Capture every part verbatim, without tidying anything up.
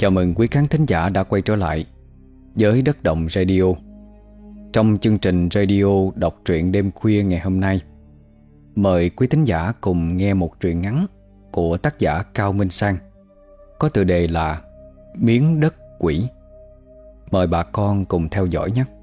Chào mừng quý khán thính giả đã quay trở lại với Đất Động Radio. Trong chương trình radio đọc truyện đêm khuya ngày hôm nay, mời quý thính giả cùng nghe một truyện ngắn của tác giả Cao Minh Sang, có tựa đề là Miếng Đất Quỷ. Mời bà con cùng theo dõi nhé.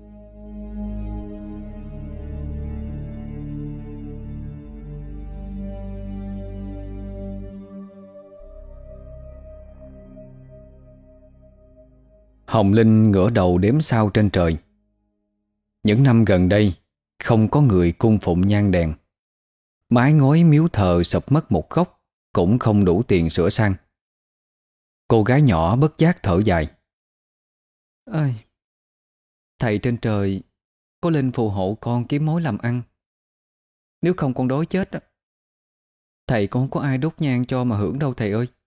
Hồng Linh ngửa đầu đếm sao trên trời. Những năm gần đây không có người cung phụng nhang đèn. Mái ngói miếu thờ sụp mất một góc, cũng không đủ tiền sửa sang. Cô gái nhỏ bất giác thở dài. Ơi, thầy trên trời có linh phù hộ con kiếm mối làm ăn. Nếu không con đói chết á, thầy con không có ai đốt nhang cho mà hưởng đâu thầy ơi.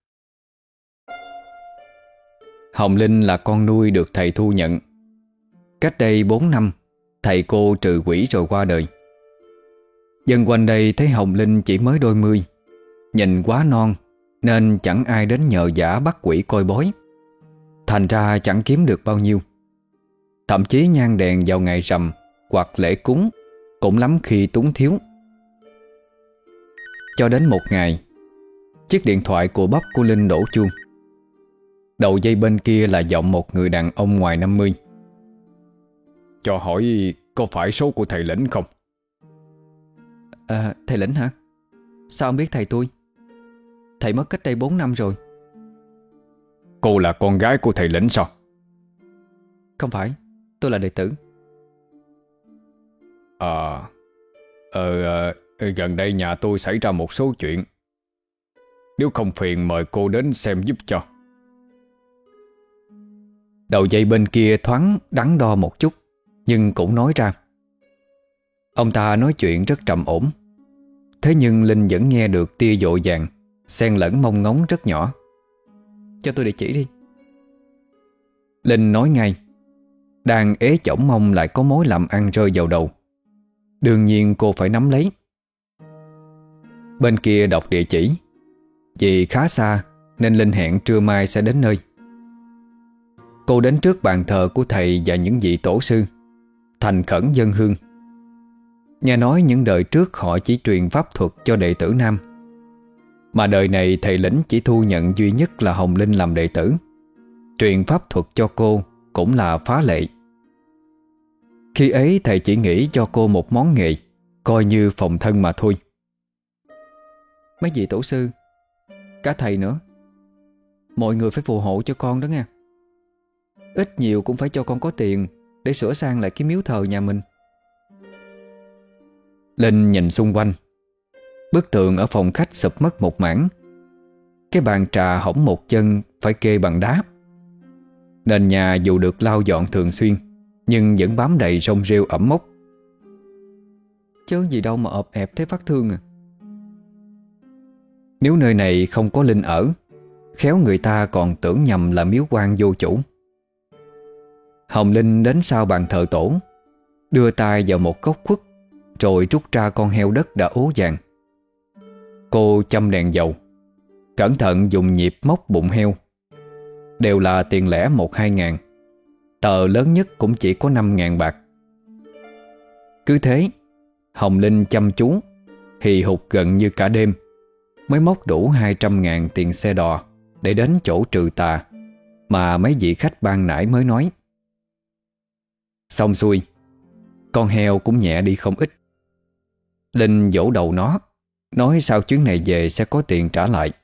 Hồng Linh là con nuôi được thầy thu nhận. Cách đây bốn năm, thầy cô trừ quỷ rồi qua đời. Dân quanh đây thấy Hồng Linh chỉ mới đôi mươi, nhìn quá non, nên chẳng ai đến nhờ vả bắt quỷ coi bói. Thành ra chẳng kiếm được bao nhiêu. Thậm chí nhang đèn vào ngày rằm hoặc lễ cúng cũng lắm khi túng thiếu. Cho đến một ngày, chiếc điện thoại của bắp của Linh đổ chuông. Đầu dây bên kia là giọng một người đàn ông ngoài năm mươi. Cho hỏi có phải số của thầy Lĩnh không? À, thầy Lĩnh hả? Sao ông biết thầy tôi? Thầy mất cách đây bốn năm rồi. Cô là con gái của thầy Lĩnh sao? Không phải, tôi là đệ tử. À, ờ, ờ, gần đây nhà tôi xảy ra một số chuyện. Nếu không phiền mời cô đến xem giúp cho. Đầu dây bên kia thoáng đắn đo một chút, nhưng cũng nói ra. Ông ta nói chuyện rất trầm ổn. Thế nhưng Linh vẫn nghe được tia dội vàng, xen lẫn mong ngóng rất nhỏ. Cho tôi địa chỉ đi. Linh nói ngay. Đang ế chổng mong lại có mối làm ăn rơi vào đầu. Đương nhiên cô phải nắm lấy. Bên kia đọc địa chỉ. Vì khá xa nên Linh hẹn trưa mai sẽ đến nơi. Cô đến trước bàn thờ của thầy và những vị tổ sư, thành khẩn dâng hương. Nghe nói những đời trước họ chỉ truyền pháp thuật cho đệ tử nam, mà đời này thầy Lĩnh chỉ thu nhận duy nhất là Hồng Linh làm đệ tử. Truyền pháp thuật cho cô cũng là phá lệ. Khi ấy thầy chỉ nghĩ cho cô một món nghề, coi như phòng thân mà thôi. Mấy vị tổ sư, cả thầy nữa, mọi người phải phù hộ cho con đó nha. Ít nhiều cũng phải cho con có tiền để sửa sang lại cái miếu thờ nhà mình. Linh nhìn xung quanh. Bức tường ở phòng khách sụp mất một mảng. Cái bàn trà hỏng một chân phải kê bằng đá. Nền nhà dù được lau dọn thường xuyên, nhưng vẫn bám đầy rong rêu ẩm mốc. Chớ gì đâu mà ọp ẹp thế phát thương à. Nếu nơi này không có Linh ở, khéo người ta còn tưởng nhầm là miếu quan vô chủ. Hồng Linh đến sau bàn thờ tổ, đưa tay vào một góc khuất, rồi rút ra con heo đất đã ố vàng. Cô châm đèn dầu, cẩn thận dùng nhịp móc bụng heo. Đều là tiền lẻ một hai ngàn. Tờ lớn nhất cũng chỉ có năm ngàn bạc. Cứ thế Hồng Linh chăm chú, hì hục gần như cả đêm, mới móc đủ hai trăm ngàn tiền xe đò để đến chỗ trừ tà mà mấy vị khách ban nãy mới nói. Xong xuôi, con heo cũng nhẹ đi không ít. Linh vỗ đầu nó, nói sau chuyến này về sẽ có tiền trả lại.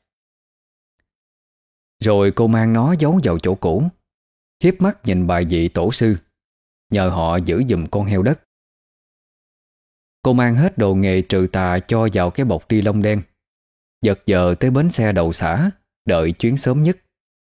Rồi cô mang nó giấu vào chỗ cũ, hiếp mắt nhìn bài vị tổ sư, nhờ họ giữ giùm con heo đất. Cô mang hết đồ nghề trừ tà cho vào cái bọc ni lông đen, giật giờ tới bến xe đầu xã, đợi chuyến sớm nhất.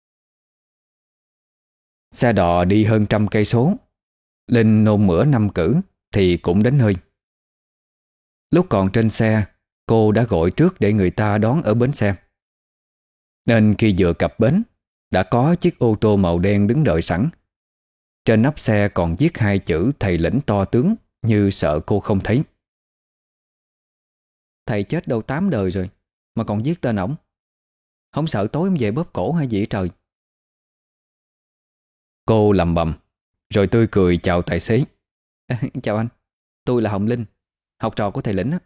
Xe đò đi hơn trăm cây số. Linh nôn mửa năm cử thì cũng đến nơi. Lúc còn trên xe, cô đã gọi trước để người ta đón ở bến xe. Nên khi vừa cập bến, đã có chiếc ô tô màu đen đứng đợi sẵn. Trên nắp xe còn viết hai chữ thầy Lĩnh to tướng, như sợ cô không thấy. Thầy chết đâu tám đời rồi mà còn viết tên ổng. Không sợ tối ông về bóp cổ hay gì hết trời. Cô lầm bầm rồi tươi cười chào tài xế. Chào anh, tôi là Hồng Linh, học trò của thầy Lĩnh á.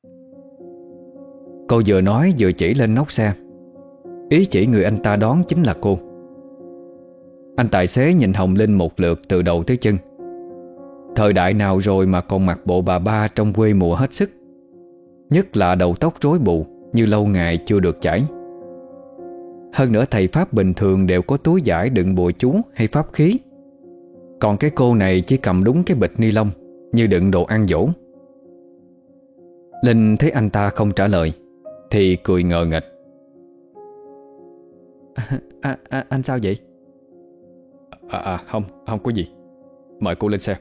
Cô vừa nói vừa chỉ lên nóc xe, ý chỉ người anh ta đón chính là cô. Anh tài xế nhìn Hồng Linh một lượt từ đầu tới chân. Thời đại nào rồi mà còn mặc bộ bà ba trong quê mùa hết sức, nhất là đầu tóc rối bù như lâu ngày chưa được chải. Hơn nữa thầy Pháp bình thường đều có túi vải đựng bùa chú hay pháp khí, còn cái cô này chỉ cầm đúng cái bịch ni lông như đựng đồ ăn dỗ. Linh thấy anh ta không trả lời thì cười ngờ nghệch. à, à, à, Anh sao vậy? À, à không, không có gì. Mời cô lên xe.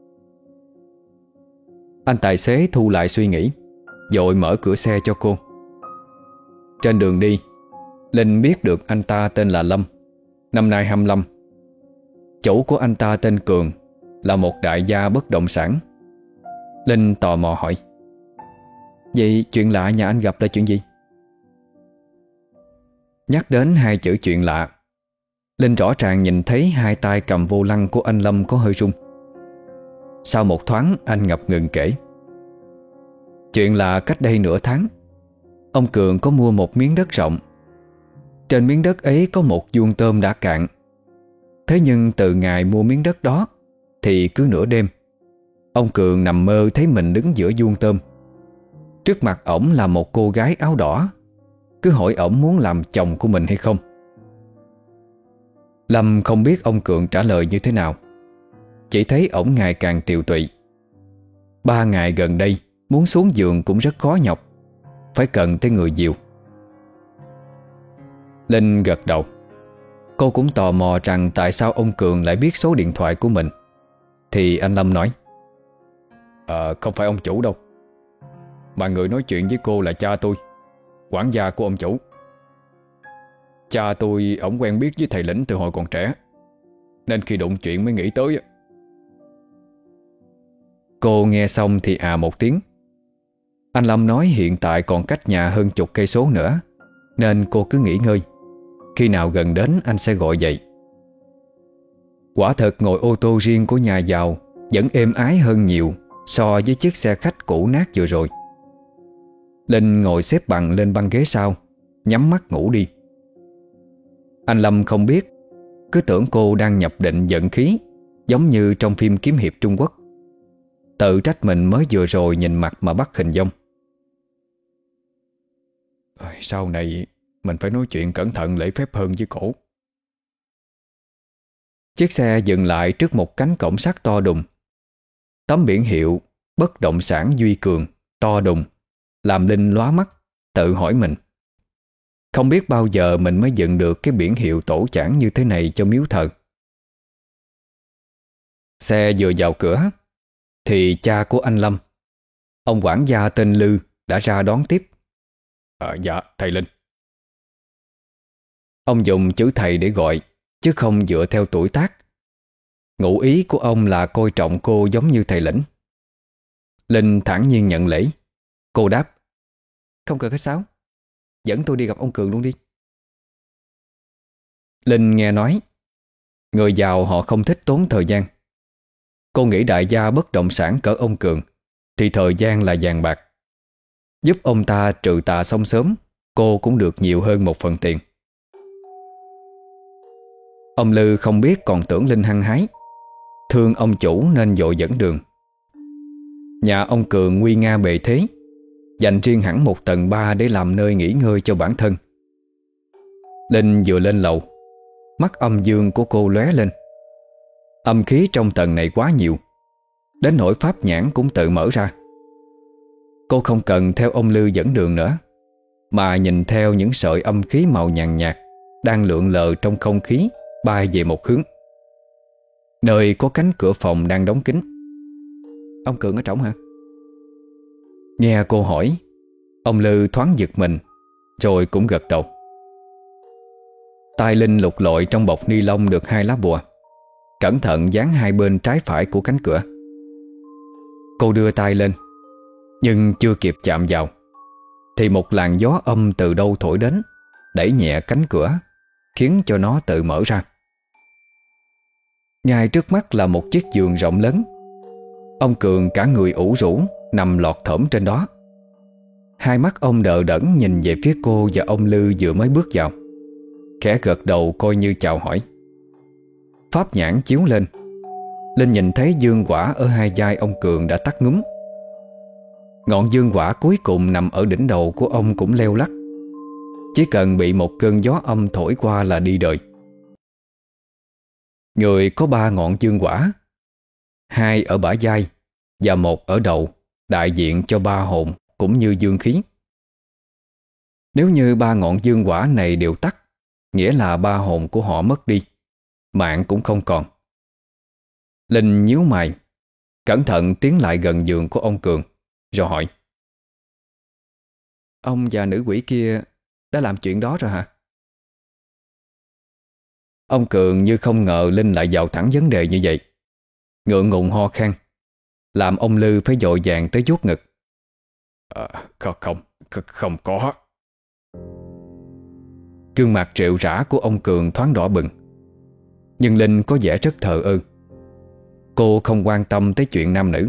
Anh tài xế thu lại suy nghĩ, vội mở cửa xe cho cô. Trên đường đi, Linh biết được anh ta tên là Lâm, năm nay hai mươi lăm. Chủ của anh ta tên Cường, là một đại gia bất động sản. Linh tò mò hỏi: vậy chuyện lạ nhà anh gặp là chuyện gì? Nhắc đến hai chữ chuyện lạ, Linh rõ ràng nhìn thấy hai tay cầm vô lăng của anh Lâm có hơi rung. Sau một thoáng anh ngập ngừng kể: chuyện là cách đây nửa tháng, ông Cường có mua một miếng đất rộng. Trên miếng đất ấy có một vuông tôm đã cạn. Thế nhưng từ ngày mua miếng đất đó thì cứ nửa đêm, ông Cường nằm mơ thấy mình đứng giữa vuông tôm. Trước mặt ổng là một cô gái áo đỏ, cứ hỏi ổng muốn làm chồng của mình hay không. Lâm không biết ông Cường trả lời như thế nào, chỉ thấy ổng ngày càng tiều tụy. Ba ngày gần đây muốn xuống giường cũng rất khó nhọc, phải cần tới người dìu. Linh gật đầu. Cô cũng tò mò rằng tại sao ông Cường lại biết số điện thoại của mình. Thì anh Lâm nói: Ờ không phải ông chủ đâu, mà người nói chuyện với cô là cha tôi, quản gia của ông chủ. Cha tôi ổng quen biết với thầy Lĩnh từ hồi còn trẻ, nên khi đụng chuyện mới nghĩ tới. Cô nghe xong thì à một tiếng. Anh Lâm nói hiện tại còn cách nhà hơn chục cây số nữa, nên cô cứ nghỉ ngơi, khi nào gần đến anh sẽ gọi dậy. Quả thật ngồi ô tô riêng của nhà giàu vẫn êm ái hơn nhiều so với chiếc xe khách cũ nát vừa rồi. Linh ngồi xếp bằng lên băng ghế sau, nhắm mắt ngủ đi. Anh Lâm không biết, cứ tưởng cô đang nhập định giận khí, giống như trong phim kiếm hiệp Trung Quốc. Tự trách mình mới vừa rồi nhìn mặt mà bắt hình dong. Sau này mình phải nói chuyện cẩn thận lễ phép hơn với cổ. Chiếc xe dừng lại trước một cánh cổng sắt to đùng. Tấm biển hiệu bất động sản Duy Cường to đùng làm Linh lóa mắt, tự hỏi mình: không biết bao giờ mình mới dựng được cái biển hiệu tổ chảng như thế này cho miếu thờ. Xe vừa vào cửa thì cha của anh Lâm, ông quản gia tên Lư, đã ra đón tiếp. À, dạ thầy Linh. Ông dùng chữ thầy để gọi, chứ không dựa theo tuổi tác. Ngụ ý của ông là coi trọng cô giống như thầy Lĩnh. Linh thản nhiên nhận lễ. Cô đáp: không cần khách sáo, dẫn tôi đi gặp ông Cường luôn đi. Linh nghe nói người giàu họ không thích tốn thời gian. Cô nghĩ đại gia bất động sản cỡ ông Cường thì thời gian là vàng bạc. Giúp ông ta trừ tà xong sớm, cô cũng được nhiều hơn một phần tiền. Ông Lư không biết còn tưởng Linh hăng hái, thương ông chủ nên vội dẫn đường. Nhà ông Cường nguy nga bề thế, dành riêng hẳn một tầng ba để làm nơi nghỉ ngơi cho bản thân. Linh vừa lên lầu, mắt âm dương của cô lóe lên. Âm khí trong tầng này quá nhiều, đến nỗi pháp nhãn cũng tự mở ra. Cô không cần theo ông Lư dẫn đường nữa, mà nhìn theo những sợi âm khí màu nhàn nhạt đang lượn lờ trong không khí bay về một hướng. Nơi có cánh cửa phòng đang đóng kín. Ông Cường ở trỏng hả? Nghe cô hỏi, ông Lư thoáng giật mình, rồi cũng gật đầu. Tay Linh lục lọi trong bọc ni lông được hai lá bùa, cẩn thận dán hai bên trái phải của cánh cửa. Cô đưa tay lên, nhưng chưa kịp chạm vào thì một làn gió âm từ đâu thổi đến, đẩy nhẹ cánh cửa, khiến cho nó tự mở ra. Ngay trước mắt là một chiếc giường rộng lớn. Ông Cường cả người ủ rũ nằm lọt thởm trên đó. Hai mắt ông đờ đẫn nhìn về phía cô và ông Lư vừa mới bước vào, khẽ gật đầu coi như chào hỏi. Pháp nhãn chiếu lên, Linh nhìn thấy dương quả ở hai vai ông Cường đã tắt ngúm. Ngọn dương quả cuối cùng nằm ở đỉnh đầu của ông cũng leo lắc, chỉ cần bị một cơn gió âm thổi qua là đi đời. Người có ba ngọn dương quả, hai ở bả vai và một ở đầu, đại diện cho ba hồn cũng như dương khí. Nếu như ba ngọn dương quả này đều tắt, nghĩa là ba hồn của họ mất đi, mạng cũng không còn. Linh nhíu mày, cẩn thận tiến lại gần giường của ông Cường, rồi hỏi: Ông và nữ quỷ kia đã làm chuyện đó rồi hả? Ông Cường như không ngờ Linh lại vào thẳng vấn đề như vậy, ngượng ngùng ho khan, làm ông Lư phải vội vàng tới vuốt ngực. À, không, không, không có. Gương mặt rệu rã của ông Cường thoáng đỏ bừng, nhưng Linh có vẻ rất thờ ơ. Cô không quan tâm tới chuyện nam nữ.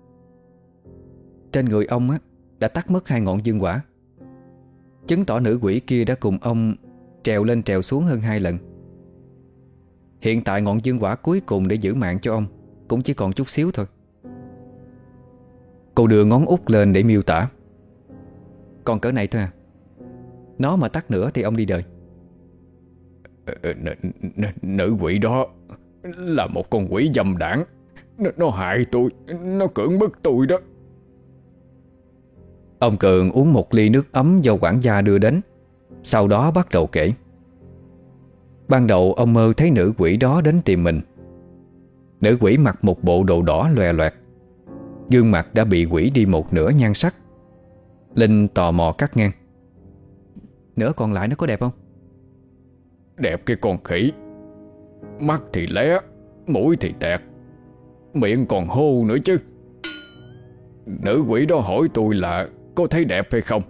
Trên người ông á, đã tắt mất hai ngọn dương quả, chứng tỏ nữ quỷ kia đã cùng ông trèo lên trèo xuống hơn hai lần. Hiện tại ngọn dương quả cuối cùng để giữ mạng cho ông cũng chỉ còn chút xíu thôi. Cô đưa ngón út lên để miêu tả. Còn cỡ này thôi à. Nó mà tắt nữa thì ông đi đời. N n Nữ quỷ đó là một con quỷ dâm đảng. Nó, nó hại tôi, nó cưỡng bức tôi đó. Ông Cường uống một ly nước ấm do quản gia đưa đến, sau đó bắt đầu kể. Ban đầu ông mơ thấy nữ quỷ đó đến tìm mình. Nữ quỷ mặc một bộ đồ đỏ loè loẹt, gương mặt đã bị quỷ đi một nửa nhan sắc. Linh tò mò cắt ngang: Nửa còn lại nó có đẹp không? Đẹp cái con khỉ. Mắt thì lé, mũi thì tẹt, miệng còn hô nữa chứ. Nữ quỷ đó hỏi tôi là có thấy đẹp hay không.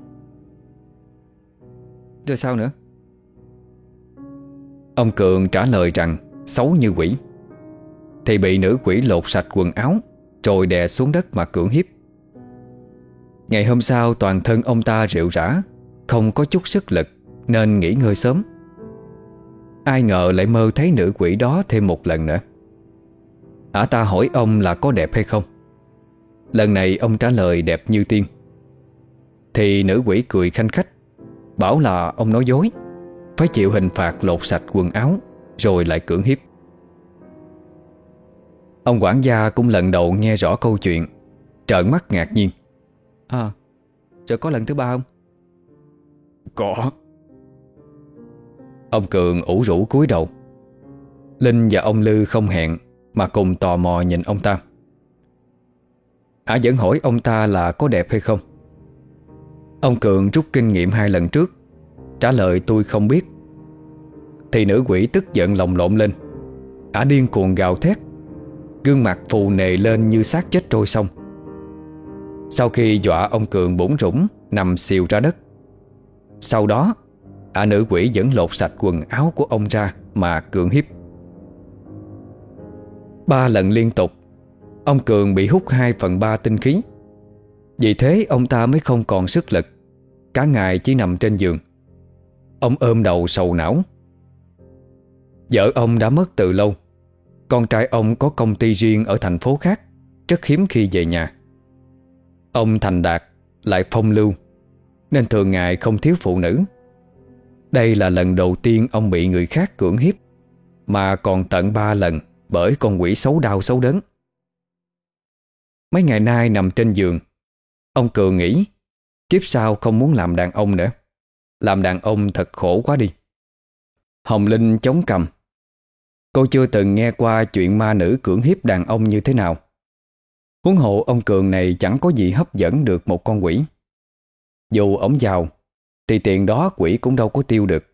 Rồi sao nữa? Ông Cường trả lời rằng xấu như quỷ, thì bị nữ quỷ lột sạch quần áo rồi đè xuống đất mà cưỡng hiếp. Ngày hôm sau toàn thân ông ta rệu rã, không có chút sức lực nên nghỉ ngơi sớm. Ai ngờ lại mơ thấy nữ quỷ đó thêm một lần nữa. Ả ta hỏi ông là có đẹp hay không. Lần này ông trả lời đẹp như tiên. Thì nữ quỷ cười khanh khách, bảo là ông nói dối, phải chịu hình phạt lột sạch quần áo rồi lại cưỡng hiếp. Ông quản gia cũng lần đầu nghe rõ câu chuyện, trợn mắt ngạc nhiên. À, rồi có lần thứ ba không? Có. Ông Cường ủ rũ cúi đầu. Linh và ông Lư không hẹn mà cùng tò mò nhìn ông ta. Ả vẫn hỏi ông ta là có đẹp hay không. Ông Cường rút kinh nghiệm hai lần trước, trả lời tôi không biết. Thì nữ quỷ tức giận lồng lộn lên. Ả điên cuồng gào thét, gương mặt phù nề lên như xác chết trôi sông. Sau khi dọa ông Cường bủn rủn nằm xìu ra đất, sau đó Ả nữ quỷ vẫn lột sạch quần áo của ông ra mà cưỡng hiếp. Ba lần liên tục, ông Cường bị hút hai phần ba tinh khí. Vì thế ông ta mới không còn sức lực, cả ngày chỉ nằm trên giường. Ông ôm đầu sầu não. Vợ ông đã mất từ lâu. Con trai ông có công ty riêng ở thành phố khác, rất hiếm khi về nhà. Ông thành đạt lại phong lưu, nên thường ngày không thiếu phụ nữ. Đây là lần đầu tiên ông bị người khác cưỡng hiếp, mà còn tận ba lần bởi con quỷ xấu đau xấu đớn. Mấy ngày nay nằm trên giường, ông Cường nghĩ kiếp sau không muốn làm đàn ông nữa. Làm đàn ông thật khổ quá đi. Hồng Linh chống cằm. Cô chưa từng nghe qua chuyện ma nữ cưỡng hiếp đàn ông như thế nào. Huống hộ ông Cường này chẳng có gì hấp dẫn được một con quỷ. Dù ổng giàu thì tiền đó quỷ cũng đâu có tiêu được.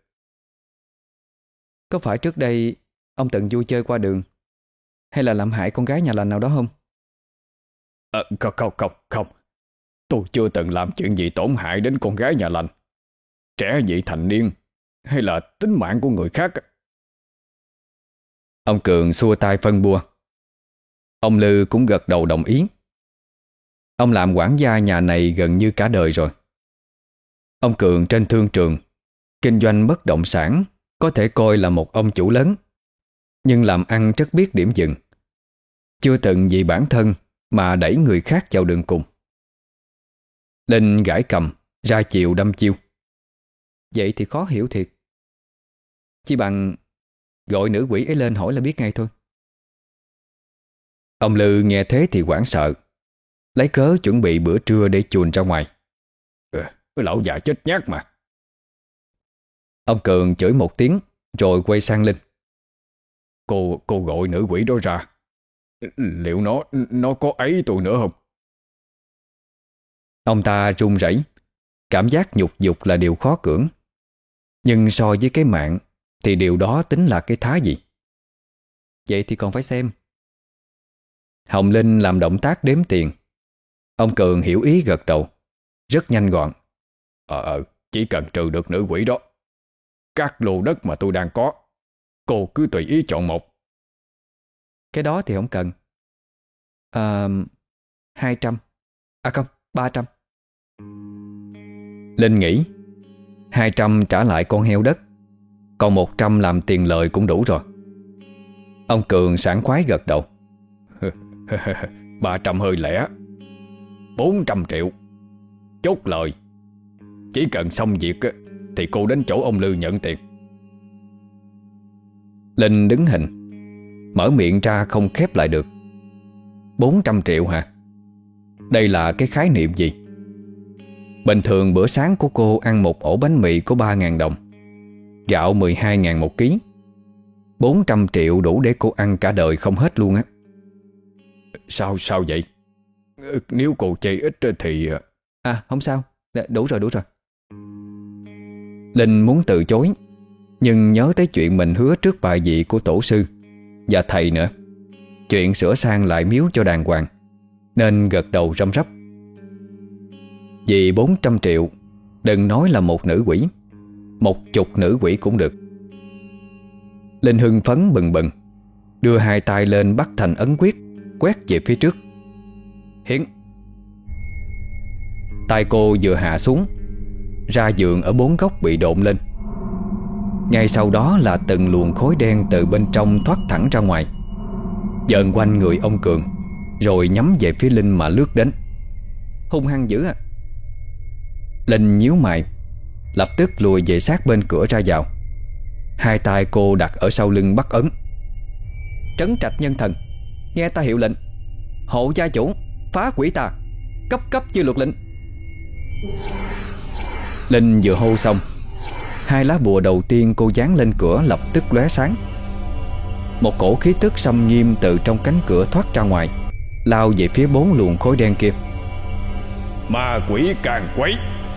Có phải trước đây ông từng vui chơi qua đường, hay là làm hại con gái nhà lành nào đó không? À, không, không, không, không. Tôi chưa từng làm chuyện gì tổn hại đến con gái nhà lành, trẻ vị thành niên, hay là tính mạng của người khác. Ông Cường xua tay phân bua. Ông Lư cũng gật đầu đồng ý. Ông làm quản gia nhà này gần như cả đời rồi. Ông Cường trên thương trường, kinh doanh bất động sản, có thể coi là một ông chủ lớn, nhưng làm ăn rất biết điểm dừng. Chưa từng vì bản thân mà đẩy người khác vào đường cùng. Linh gãi cầm, ra chiều đâm chiêu. Vậy thì khó hiểu thiệt. Chỉ bằng gọi nữ quỷ ấy lên hỏi là biết ngay thôi. Ông Lư nghe thế thì hoảng sợ, lấy cớ chuẩn bị bữa trưa để chuồn ra ngoài. Ừ, lão già chết nhát mà. Ông Cường chửi một tiếng rồi quay sang Linh. Cô cô gọi nữ quỷ đó ra. Liệu nó Nó có ấy tôi nữa không? Ông ta run rẩy, cảm giác nhục dục là điều khó cưỡng. Nhưng so với cái mạng thì điều đó tính là cái thá gì? Vậy thì còn phải xem. Hồng Linh làm động tác đếm tiền. Ông Cường hiểu ý gật đầu, rất nhanh gọn. Ờ ờ chỉ cần trừ được nữ quỷ đó, các lô đất mà tôi đang có, cô cứ tùy ý chọn một. Cái đó thì không cần. À, hai trăm. À không, ba trăm. Linh nghĩ hai trăm trả lại con heo đất, còn một trăm làm tiền lời cũng đủ rồi. Ông Cường sảng khoái gật đầu. Ba trăm hơi lẻ. Bốn trăm triệu. Chốt lời. Chỉ cần xong việc thì cô đến chỗ ông Lư nhận tiền. Linh đứng hình, mở miệng ra không khép lại được. Bốn trăm triệu hả? Đây là cái khái niệm gì? Bình thường bữa sáng của cô ăn một ổ bánh mì có ba ngàn đồng, gạo mười hai ngàn một ký. Bốn trăm triệu đủ để cô ăn cả đời không hết luôn á. Sao sao vậy? Nếu cô chê ít thì... À không sao, đủ rồi đủ rồi. Linh muốn từ chối, nhưng nhớ tới chuyện mình hứa trước bài vị của tổ sư và thầy nữa, chuyện sửa sang lại miếu cho đàng hoàng, nên gật đầu răm rắp. Vì bốn trăm triệu, đừng nói là một nữ quỷ, một chục nữ quỷ cũng được. Linh hưng phấn bừng bừng, đưa hai tay lên bắt thành ấn quyết, quét về phía trước. Hiển. Tay cô vừa hạ xuống, ra giường ở bốn góc bị độn lên. Ngay sau đó là từng luồng khói đen từ bên trong thoát thẳng ra ngoài, dợn quanh người ông Cường, rồi nhắm về phía Linh mà lướt đến. Hung hăng dữ à. Linh nhíu mày, lập tức lùi về sát bên cửa ra vào. Hai tay cô đặt ở sau lưng bắt ấn. Trấn trạch nhân thần, nghe ta hiệu lệnh. Hộ gia chủ, phá quỷ tà, cấp cấp như luật lệnh. Linh vừa hô xong, hai lá bùa đầu tiên cô dán lên cửa lập tức lóe sáng. Một cổ khí tức xâm nghiêm từ trong cánh cửa thoát ra ngoài, lao về phía bốn luồng khói đen kia. Ma quỷ càng quấy.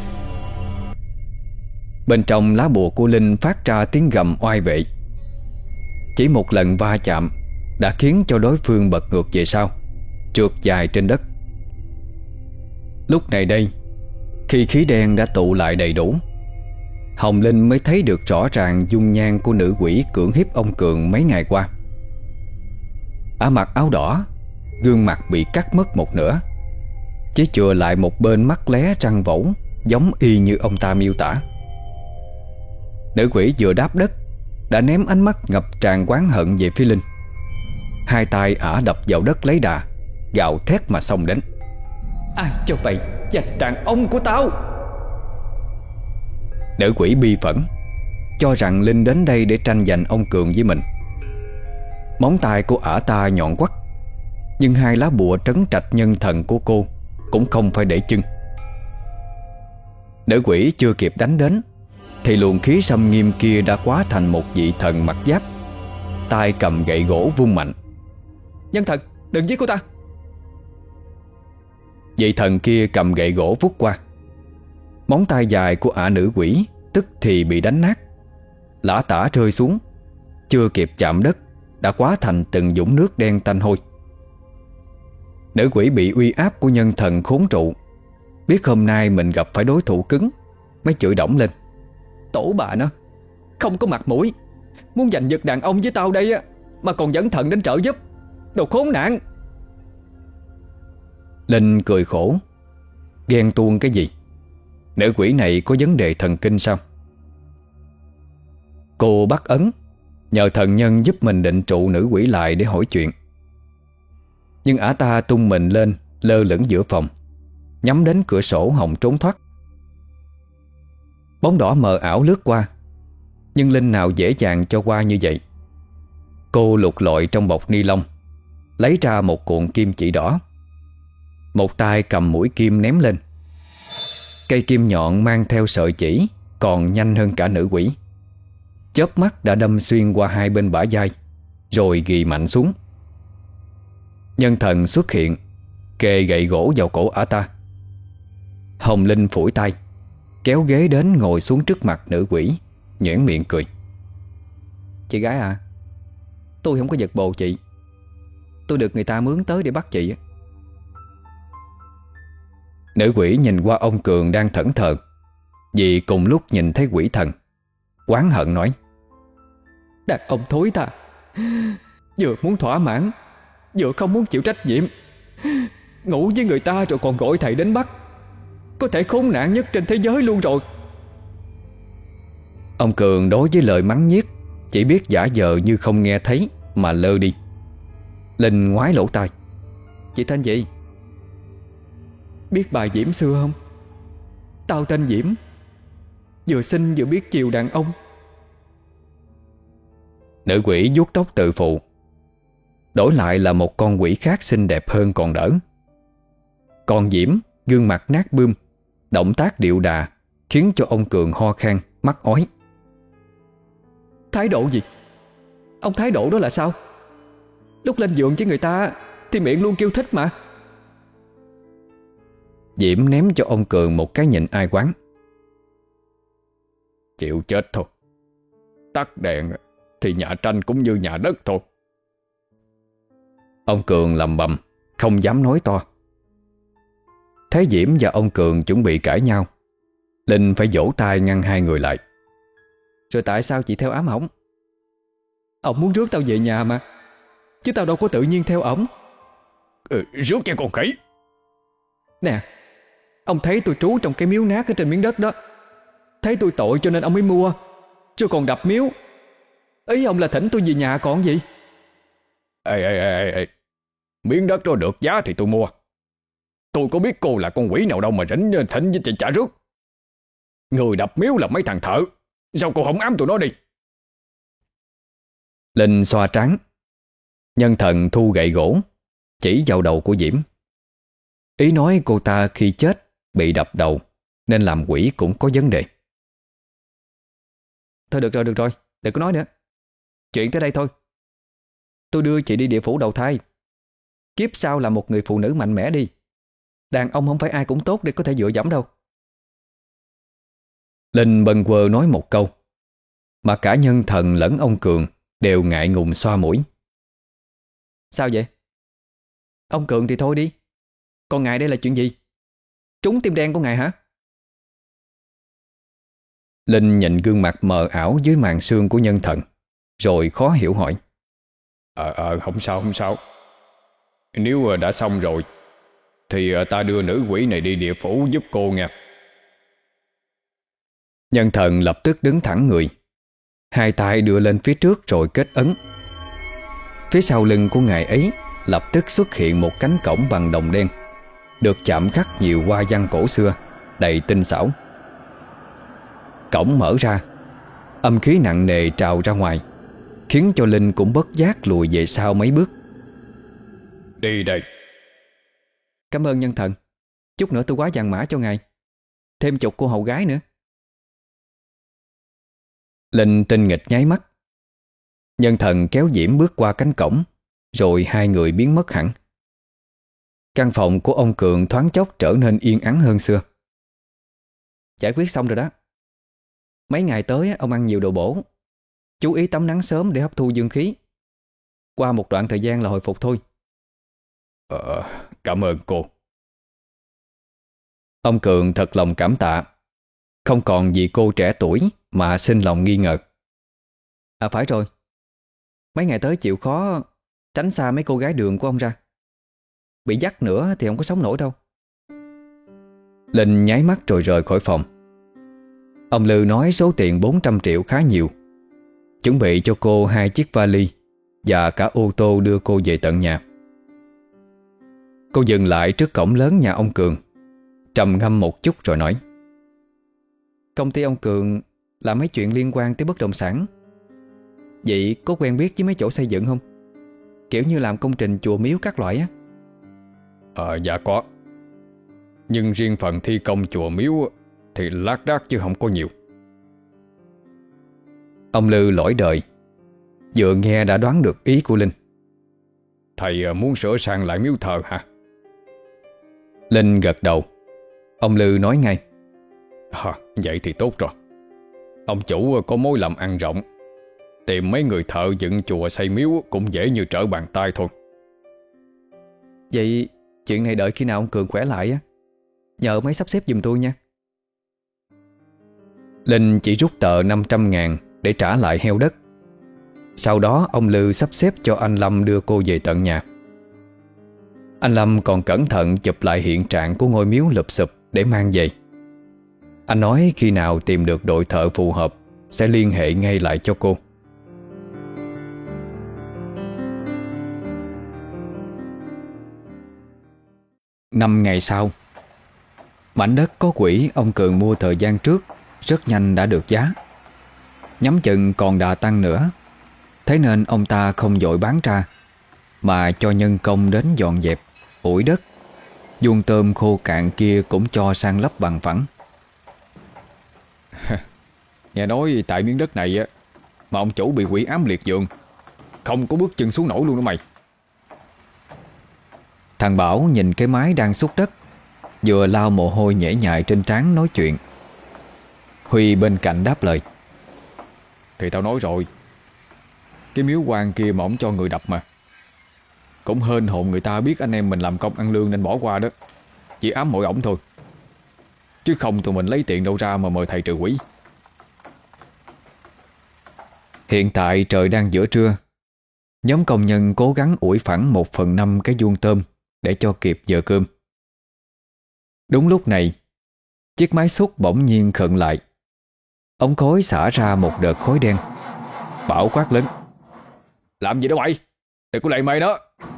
Bên trong lá bùa của Linh phát ra tiếng gầm oai vệ. Chỉ một lần va chạm đã khiến cho đối phương bật ngược về sau, trượt dài trên đất. Lúc này đây, khi khí đen đã tụ lại đầy đủ, Hồng Linh mới thấy được rõ ràng dung nhan của nữ quỷ cưỡng hiếp ông Cường mấy ngày qua. Ả mặc áo đỏ, gương mặt bị cắt mất một nửa, chỉ chừa lại một bên mắt lé trăng vỗ, giống y như ông ta miêu tả. Nữ quỷ vừa đáp đất đã ném ánh mắt ngập tràn oán hận về phía Linh. Hai tay Ả đập vào đất lấy đà, gào thét mà xông đến. Ai cho mày giành đàn ông của tao? Nữ quỷ bi phẫn, cho rằng Linh đến đây để tranh giành ông Cường với mình. Móng tay của Ả ta nhọn quắt, nhưng hai lá bùa trấn trạch nhân thần của cô cũng không phải để chừng. Nữ quỷ chưa kịp đánh đến thì luồng khí xâm nghiêm kia đã hóa thành một vị thần mặc giáp, tay cầm gậy gỗ vung mạnh. Nhân thần, đừng giết cô ta. Vị thần kia cầm gậy gỗ vút qua. Móng tay dài của Ả nữ quỷ tức thì bị đánh nát, lả tả rơi xuống, chưa kịp chạm đất đã hóa thành từng vũng nước đen tanh hôi. Nữ quỷ bị uy áp của nhân thần khốn trụ, biết hôm nay mình gặp phải đối thủ cứng, mới chửi đổng lên. Tổ bà nó, không có mặt mũi, muốn giành giật đàn ông với tao đây á, mà còn dẫn thần đến trợ giúp. Đồ khốn nạn. Linh cười khổ. Ghen tuông cái gì? Nữ quỷ này có vấn đề thần kinh sao? Cô bắt ấn, nhờ thần nhân giúp mình định trụ nữ quỷ lại để hỏi chuyện. Nhưng ả ta tung mình lên, lơ lửng giữa phòng, nhắm đến cửa sổ hòng trốn thoát. Bóng đỏ mờ ảo lướt qua, nhưng Linh nào dễ dàng cho qua như vậy. Cô lục lọi trong bọc ni lông, lấy ra một cuộn kim chỉ đỏ. Một tay cầm mũi kim ném lên. Cây kim nhọn mang theo sợi chỉ còn nhanh hơn cả nữ quỷ. Chớp mắt đã đâm xuyên qua hai bên bả vai, rồi ghì mạnh xuống. Nhân thần xuất hiện, kề gậy gỗ vào cổ ả ta. Hồng Linh phủi tay, kéo ghế đến ngồi xuống trước mặt nữ quỷ, nhoẻn miệng cười. Chị gái à, tôi không có giật bồ chị. Tôi được người ta mướn tới để bắt chị. Nữ quỷ nhìn qua ông Cường đang thẫn thờ, vì cùng lúc nhìn thấy quỷ thần. Oán hận nói: Đàn ông thối ta, vừa muốn thỏa mãn, vừa không muốn chịu trách nhiệm. Ngủ với người ta rồi còn gọi thầy đến bắt. Có thể khốn nạn nhất trên thế giới luôn rồi. Ông Cường đối với lời mắng nhiếc chỉ biết giả vờ như không nghe thấy mà lơ đi. Linh ngoái lỗ tai: Chị tên gì? Biết bài Diễm xưa không? Tao tên Diễm, vừa xinh vừa biết chiều đàn ông. Nữ quỷ vuốt tóc tự phụ. Đổi lại là một con quỷ khác xinh đẹp hơn còn đỡ. Còn Diễm gương mặt nát bươm, động tác điệu đà, khiến cho ông Cường ho khan, mắc ói. Thái độ gì? Ông thái độ đó là sao? Lúc lên giường với người ta thì miệng luôn kêu thích mà. Diễm ném cho ông Cường một cái nhìn ai quán. Chịu chết thôi. Tắt đèn thì nhà tranh cũng như nhà đất thôi. Ông Cường lầm bầm, không dám nói to. Thấy Diễm và ông Cường chuẩn bị cãi nhau, Linh phải vỗ tay ngăn hai người lại. Rồi tại sao chị theo ám ổng? Ổng muốn rước tao về nhà mà, chứ tao đâu có tự nhiên theo ổng. Ừ, rước cho con khỉ. Nè, ông thấy tôi trú trong cái miếu nát ở trên miếng đất đó, thấy tôi tội cho nên ông mới mua, rồi còn đập miếu. Ý ông là thỉnh tôi về nhà còn gì? Ê, ê, ê, ê. Miếng đất đó được giá thì tôi mua. Tôi có biết cô là con quỷ nào đâu mà rỉnh thỉnh với chị trả rước. Người đập miếu là mấy thằng thợ, sao cô không ám tụi nó đi? Linh xoa trán. Nhân thần thu gậy gỗ, chỉ vào đầu của Diễm. Ý nói cô ta khi chết bị đập đầu, nên làm quỷ cũng có vấn đề. Thôi được rồi, được rồi, đừng có nói nữa. Chuyện tới đây thôi. Tôi đưa chị đi địa phủ đầu thai. Kiếp sau là một người phụ nữ mạnh mẽ đi. Đàn ông không phải ai cũng tốt để có thể dựa dẫm đâu. Linh bần quơ nói một câu, mà cả nhân thần lẫn ông Cường đều ngại ngùng xoa mũi. Sao vậy? Ông Cường thì thôi đi, còn ngài đây là chuyện gì? Trúng tim đen của ngài hả? Linh nhìn gương mặt mờ ảo dưới màn sương của nhân thần, rồi khó hiểu hỏi: Ờ, ờ, không sao, không sao. Nếu đã xong rồi thì ta đưa nữ quỷ này đi địa phủ giúp cô nha. Nhân thần lập tức đứng thẳng người, hai tay đưa lên phía trước rồi kết ấn. Phía sau lưng của ngài ấy lập tức xuất hiện một cánh cổng bằng đồng đen, được chạm khắc nhiều hoa văn cổ xưa, đầy tinh xảo. Cổng mở ra, âm khí nặng nề trào ra ngoài, khiến cho Linh cũng bất giác lùi về sau mấy bước. Đi đây. Cảm ơn nhân thần. Chút nữa tôi quá vàng mã cho ngài. Thêm chục cô hầu gái nữa. Linh tinh nghịch nháy mắt. Nhân thần kéo Diễm bước qua cánh cổng, rồi hai người biến mất hẳn. Căn phòng của ông Cường thoáng chốc trở nên yên ắng hơn xưa. Giải quyết xong rồi đó. Mấy ngày tới ông ăn nhiều đồ bổ, chú ý tắm nắng sớm để hấp thu dương khí. Qua một đoạn thời gian là hồi phục thôi. Ờ, cảm ơn cô. Ông Cường thật lòng cảm tạ, không còn vì cô trẻ tuổi mà sinh lòng nghi ngờ. À phải rồi, Mấy ngày tới chịu khó tránh xa mấy cô gái đường của ông ra. Bị dắt nữa thì không có sống nổi đâu. Linh nháy mắt rồi rời khỏi phòng. Ông Lư nói số tiền bốn trăm triệu khá nhiều, chuẩn bị cho cô hai chiếc vali và cả ô tô đưa cô về tận nhà. Cô dừng lại trước cổng lớn nhà ông Cường, trầm ngâm một chút rồi nói: Công ty ông Cường làm mấy chuyện liên quan tới bất động sản. Vậy có quen biết với mấy chỗ xây dựng không? Kiểu như làm công trình chùa miếu các loại á. Ờ dạ có. Nhưng riêng phần thi công chùa miếu thì lác đác chứ không có nhiều. Ông Lư lỗi đời, vừa nghe đã đoán được ý của Linh. Thầy muốn sửa sang lại miếu thờ hả? Linh gật đầu. Ông Lư nói ngay: À, vậy thì tốt rồi. Ông chủ có mối làm ăn rộng, tìm mấy người thợ dựng chùa xây miếu cũng dễ như trở bàn tay thôi. Vậy chuyện này đợi khi nào ông Cường khỏe lại á, nhờ mấy sắp xếp giùm tôi nha. Linh chỉ rút tờ năm trăm ngàn để trả lại heo đất. Sau đó ông Lư sắp xếp cho anh Lâm đưa cô về tận nhà. Anh Lâm còn cẩn thận chụp lại hiện trạng của ngôi miếu lụp xụp để mang về. Anh nói khi nào tìm được đội thợ phù hợp sẽ liên hệ ngay lại cho cô. Năm ngày sau, mảnh đất có quỹ ông Cường mua thời gian trước rất nhanh đã được giá. Nhắm chừng còn đà tăng nữa, thế nên ông ta không vội bán ra, mà cho nhân công đến dọn dẹp, ủi đất. Vuông tôm khô cạn kia cũng cho sang lấp bằng phẳng. Nghe nói tại miếng đất này á mà ông chủ bị quỷ ám liệt giường, không có bước chân xuống nổi luôn đó mày. Thằng Bảo nhìn cái máy đang xúc đất, vừa lau mồ hôi nhễ nhại trên trán nói chuyện. Huy bên cạnh đáp lời: Thì tao nói rồi, cái miếu quan kia mà ổng cho người đập mà. Cũng hên hồn người ta biết anh em mình làm công ăn lương nên bỏ qua đó. Chỉ ám mỗi ổng thôi, chứ không tụi mình lấy tiền đâu ra mà mời thầy trừ quỷ. Hiện tại trời đang giữa trưa. Nhóm công nhân cố gắng ủi phẳng một phần năm cái vuông tôm để cho kịp giờ cơm. Đúng lúc này, chiếc máy xúc bỗng nhiên khựng lại. Ống khói xả ra một đợt khói đen. Bảo quát lớn: Làm gì đó mày? Đừng có lạy mày đó.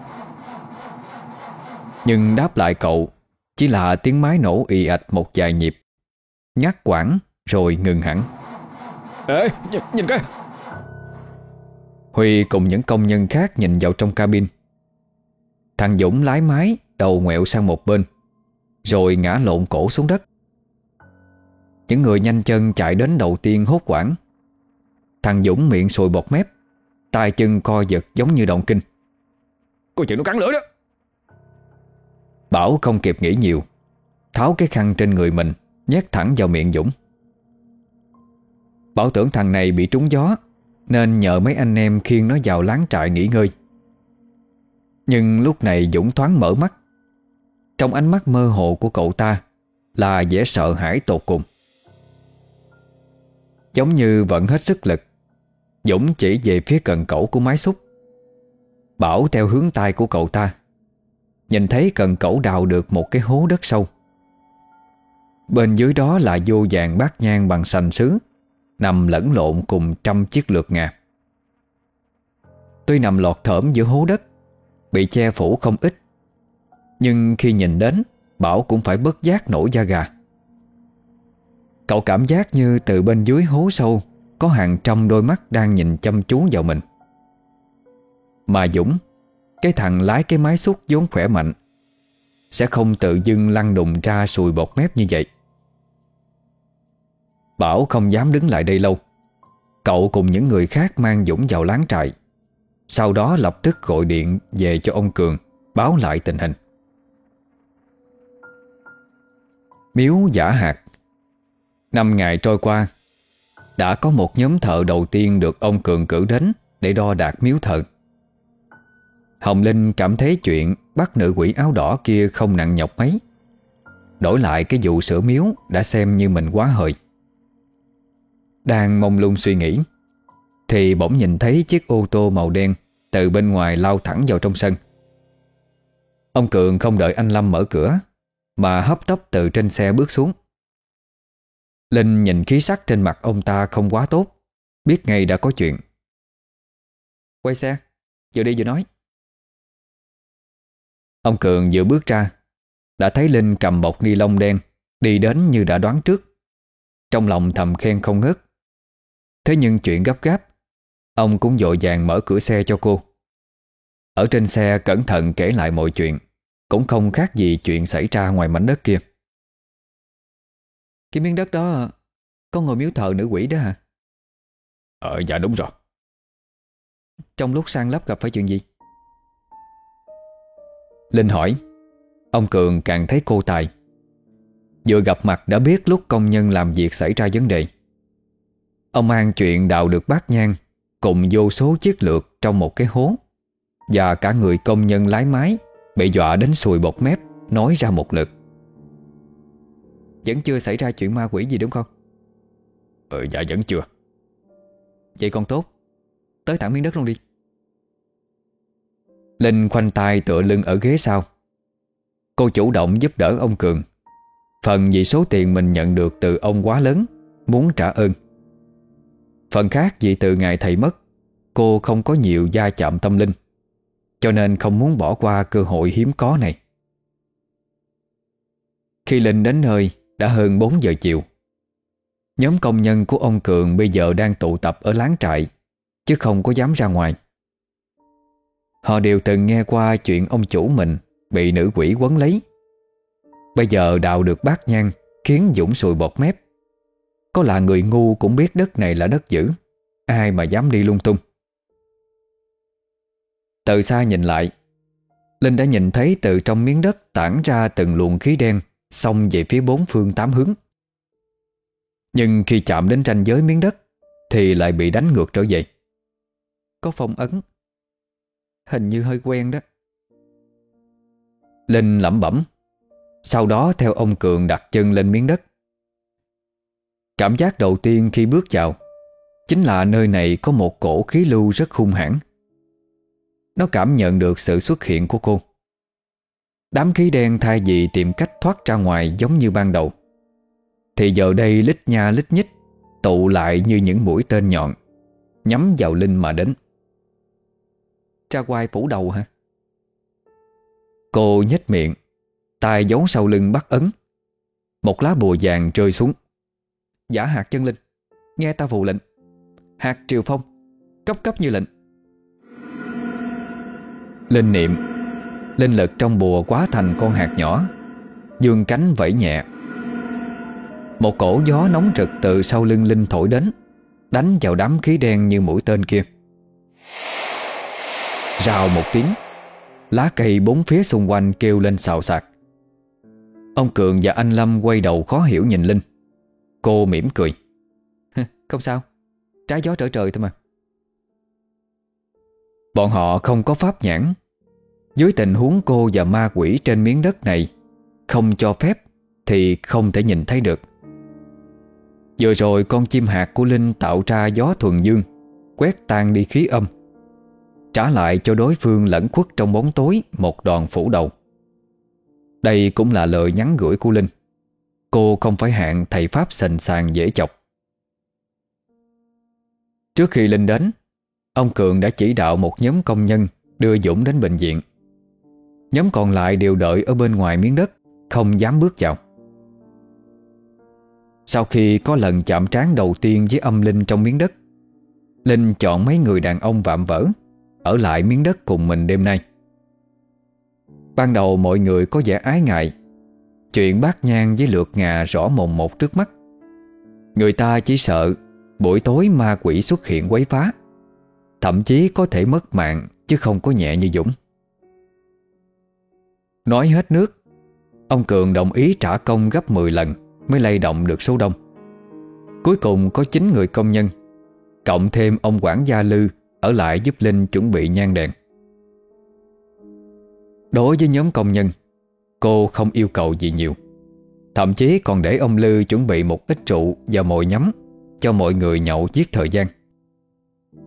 Nhưng đáp lại cậu chỉ là tiếng máy nổ ì ạch một vài nhịp, ngắt quãng rồi ngừng hẳn. Ê, nhìn, nhìn cái! Huy cùng những công nhân khác nhìn vào trong cabin. Thằng Dũng lái máy đầu ngoẹo sang một bên, rồi ngã lộn cổ xuống đất. Những người nhanh chân chạy đến đầu tiên hốt hoảng. Thằng Dũng miệng sùi bọt mép, tay chân co giật giống như động kinh. Có chuyện nó cắn lửa đó. Bảo không kịp nghĩ nhiều, tháo cái khăn trên người mình nhét thẳng vào miệng Dũng. Bảo tưởng thằng này bị trúng gió nên nhờ mấy anh em khiêng nó vào láng trại nghỉ ngơi. Nhưng lúc này Dũng thoáng mở mắt. Trong ánh mắt mơ hồ của cậu ta là vẻ sợ hãi tột cùng. Giống như vẫn hết sức lực, Dũng chỉ về phía cần cẩu của máy xúc. Bảo theo hướng tay của cậu ta, nhìn thấy cần cẩu đào được một cái hố đất sâu. Bên dưới đó là vô vàn bát nhang bằng sành sứ, nằm lẫn lộn cùng trăm chiếc lược ngà. Tuy nằm lọt thởm giữa hố đất, bị che phủ không ít, nhưng khi nhìn đến, Bảo cũng phải bất giác nổi da gà. Cậu cảm giác như từ bên dưới hố sâu có hàng trăm đôi mắt đang nhìn chăm chú vào mình. Mà Dũng, cái thằng lái cái máy xúc vốn khỏe mạnh, sẽ không tự dưng lăn đùng ra sùi bọt mép như vậy. Bảo không dám đứng lại đây lâu. Cậu cùng những người khác mang Dũng vào láng trại, sau đó lập tức gọi điện về cho ông Cường báo lại tình hình. Miếu Giả Hạt. Năm ngày trôi qua, đã có một nhóm thợ đầu tiên được ông Cường cử đến để đo đạc miếu thờ. Hồng Linh cảm thấy chuyện bắt nữ quỷ áo đỏ kia không nặng nhọc mấy. Đổi lại cái vụ sửa miếu đã xem như mình quá hời. Đang mông lung suy nghĩ, thì bỗng nhìn thấy chiếc ô tô màu đen từ bên ngoài lao thẳng vào trong sân. Ông Cường không đợi anh Lâm mở cửa mà hấp tấp từ trên xe bước xuống. Linh nhìn khí sắc trên mặt ông ta không quá tốt, biết ngay đã có chuyện. Quay xe, vừa đi vừa nói. Ông Cường vừa bước ra đã thấy Linh cầm bọc ni lông đen đi đến như đã đoán trước. Trong lòng thầm khen không ngớt. Thế nhưng chuyện gấp gáp, ông cũng vội vàng mở cửa xe cho cô. Ở trên xe cẩn thận kể lại mọi chuyện, cũng không khác gì chuyện xảy ra ngoài mảnh đất kia. Cái miếng đất đó có ngôi miếu thờ nữ quỷ đó hả? Ờ dạ đúng rồi. Trong lúc san lấp gặp phải chuyện gì? Linh hỏi. Ông Cường càng thấy cô tài. Vừa gặp mặt đã biết lúc công nhân làm việc xảy ra vấn đề. Ông mang chuyện đào được bát nhang cùng vô số chiếc lược trong một cái hố, và cả người công nhân lái máy bị dọa đến sùi bọt mép nói ra một lượt. Vẫn chưa xảy ra chuyện ma quỷ gì đúng không? Ừ dạ vẫn chưa. Vậy còn tốt, tới thẳng miếng đất luôn đi. Linh khoanh tay tựa lưng ở ghế sau. Cô chủ động giúp đỡ ông Cường, phần vì số tiền mình nhận được từ ông quá lớn, muốn trả ơn. Phần khác vì từ ngày thầy mất, cô không có nhiều va chạm tâm linh, cho nên không muốn bỏ qua cơ hội hiếm có này. Khi Linh đến nơi đã hơn bốn giờ chiều. Nhóm công nhân của ông Cường bây giờ đang tụ tập ở láng trại, chứ không có dám ra ngoài. Họ đều từng nghe qua chuyện ông chủ mình bị nữ quỷ quấn lấy. Bây giờ đào được bát nhang khiến Dũng sùi bọt mép. Có là người ngu cũng biết đất này là đất dữ, ai mà dám đi lung tung. Từ xa nhìn lại, Linh đã nhìn thấy từ trong miếng đất tản ra từng luồng khí đen xông về phía bốn phương tám hướng. Nhưng khi chạm đến ranh giới miếng đất thì lại bị đánh ngược trở về. Có phong ấn, hình như hơi quen đó. Linh lẩm bẩm, sau đó theo ông Cường đặt chân lên miếng đất. Cảm giác đầu tiên khi bước vào chính là nơi này có một cổ khí lưu rất hung hãn. Nó cảm nhận được sự xuất hiện của cô. Đám khí đen thay vì tìm cách thoát ra ngoài giống như ban đầu, thì giờ đây lít nha lít nhít tụ lại như những mũi tên nhọn, nhắm vào Linh mà đến. Ra quai phủ đầu hả? Cô nhếch miệng, tay giấu sau lưng bắt ấn. Một lá bùa vàng rơi xuống. Giả hạt chân linh, nghe ta vụ lệnh. Hạt triều phong, cấp cấp như lệnh. Linh niệm, linh lực trong bùa hóa thành con hạt nhỏ, dương cánh vẫy nhẹ. Một cổ gió nóng rực từ sau lưng Linh thổi đến, đánh vào đám khí đen như mũi tên kia. Rào một tiếng, lá cây bốn phía xung quanh kêu lên xào xạc. Ông Cường và anh Lâm quay đầu khó hiểu nhìn Linh. Cô mỉm cười. Không sao, trái gió trở trời thôi mà. Bọn họ không có pháp nhãn. Dưới tình huống cô và ma quỷ trên miếng đất này không cho phép thì không thể nhìn thấy được. Vừa rồi con chim hạt của Linh tạo ra gió thuần dương, quét tan đi khí âm, trả lại cho đối phương lẫn khuất trong bóng tối một đòn phủ đầu. Đây cũng là lời nhắn gửi của Linh. Cô không phải hạng thầy pháp sành sàng dễ chọc. Trước khi Linh đến, ông Cường đã chỉ đạo một nhóm công nhân đưa Dũng đến bệnh viện. Nhóm còn lại đều đợi ở bên ngoài miếng đất, không dám bước vào. Sau khi có lần chạm trán đầu tiên với âm linh trong miếng đất, Linh chọn mấy người đàn ông vạm vỡ ở lại miếng đất cùng mình đêm nay. Ban đầu mọi người có vẻ ái ngại. Chuyện bát nhang với lược ngà rõ mồn một trước mắt. Người ta chỉ sợ buổi tối ma quỷ xuất hiện quấy phá, thậm chí có thể mất mạng, chứ không có nhẹ như Dũng. Nói hết nước, ông Cường đồng ý trả công gấp mười lần mới lay động được số đông. Cuối cùng có chín người công nhân, cộng thêm ông quản gia Lư ở lại giúp Linh chuẩn bị nhang đèn. Đối với nhóm công nhân, cô không yêu cầu gì nhiều. Thậm chí còn để ông Lư chuẩn bị một ít rượu và mồi nhắm cho mọi người nhậu giết thời gian.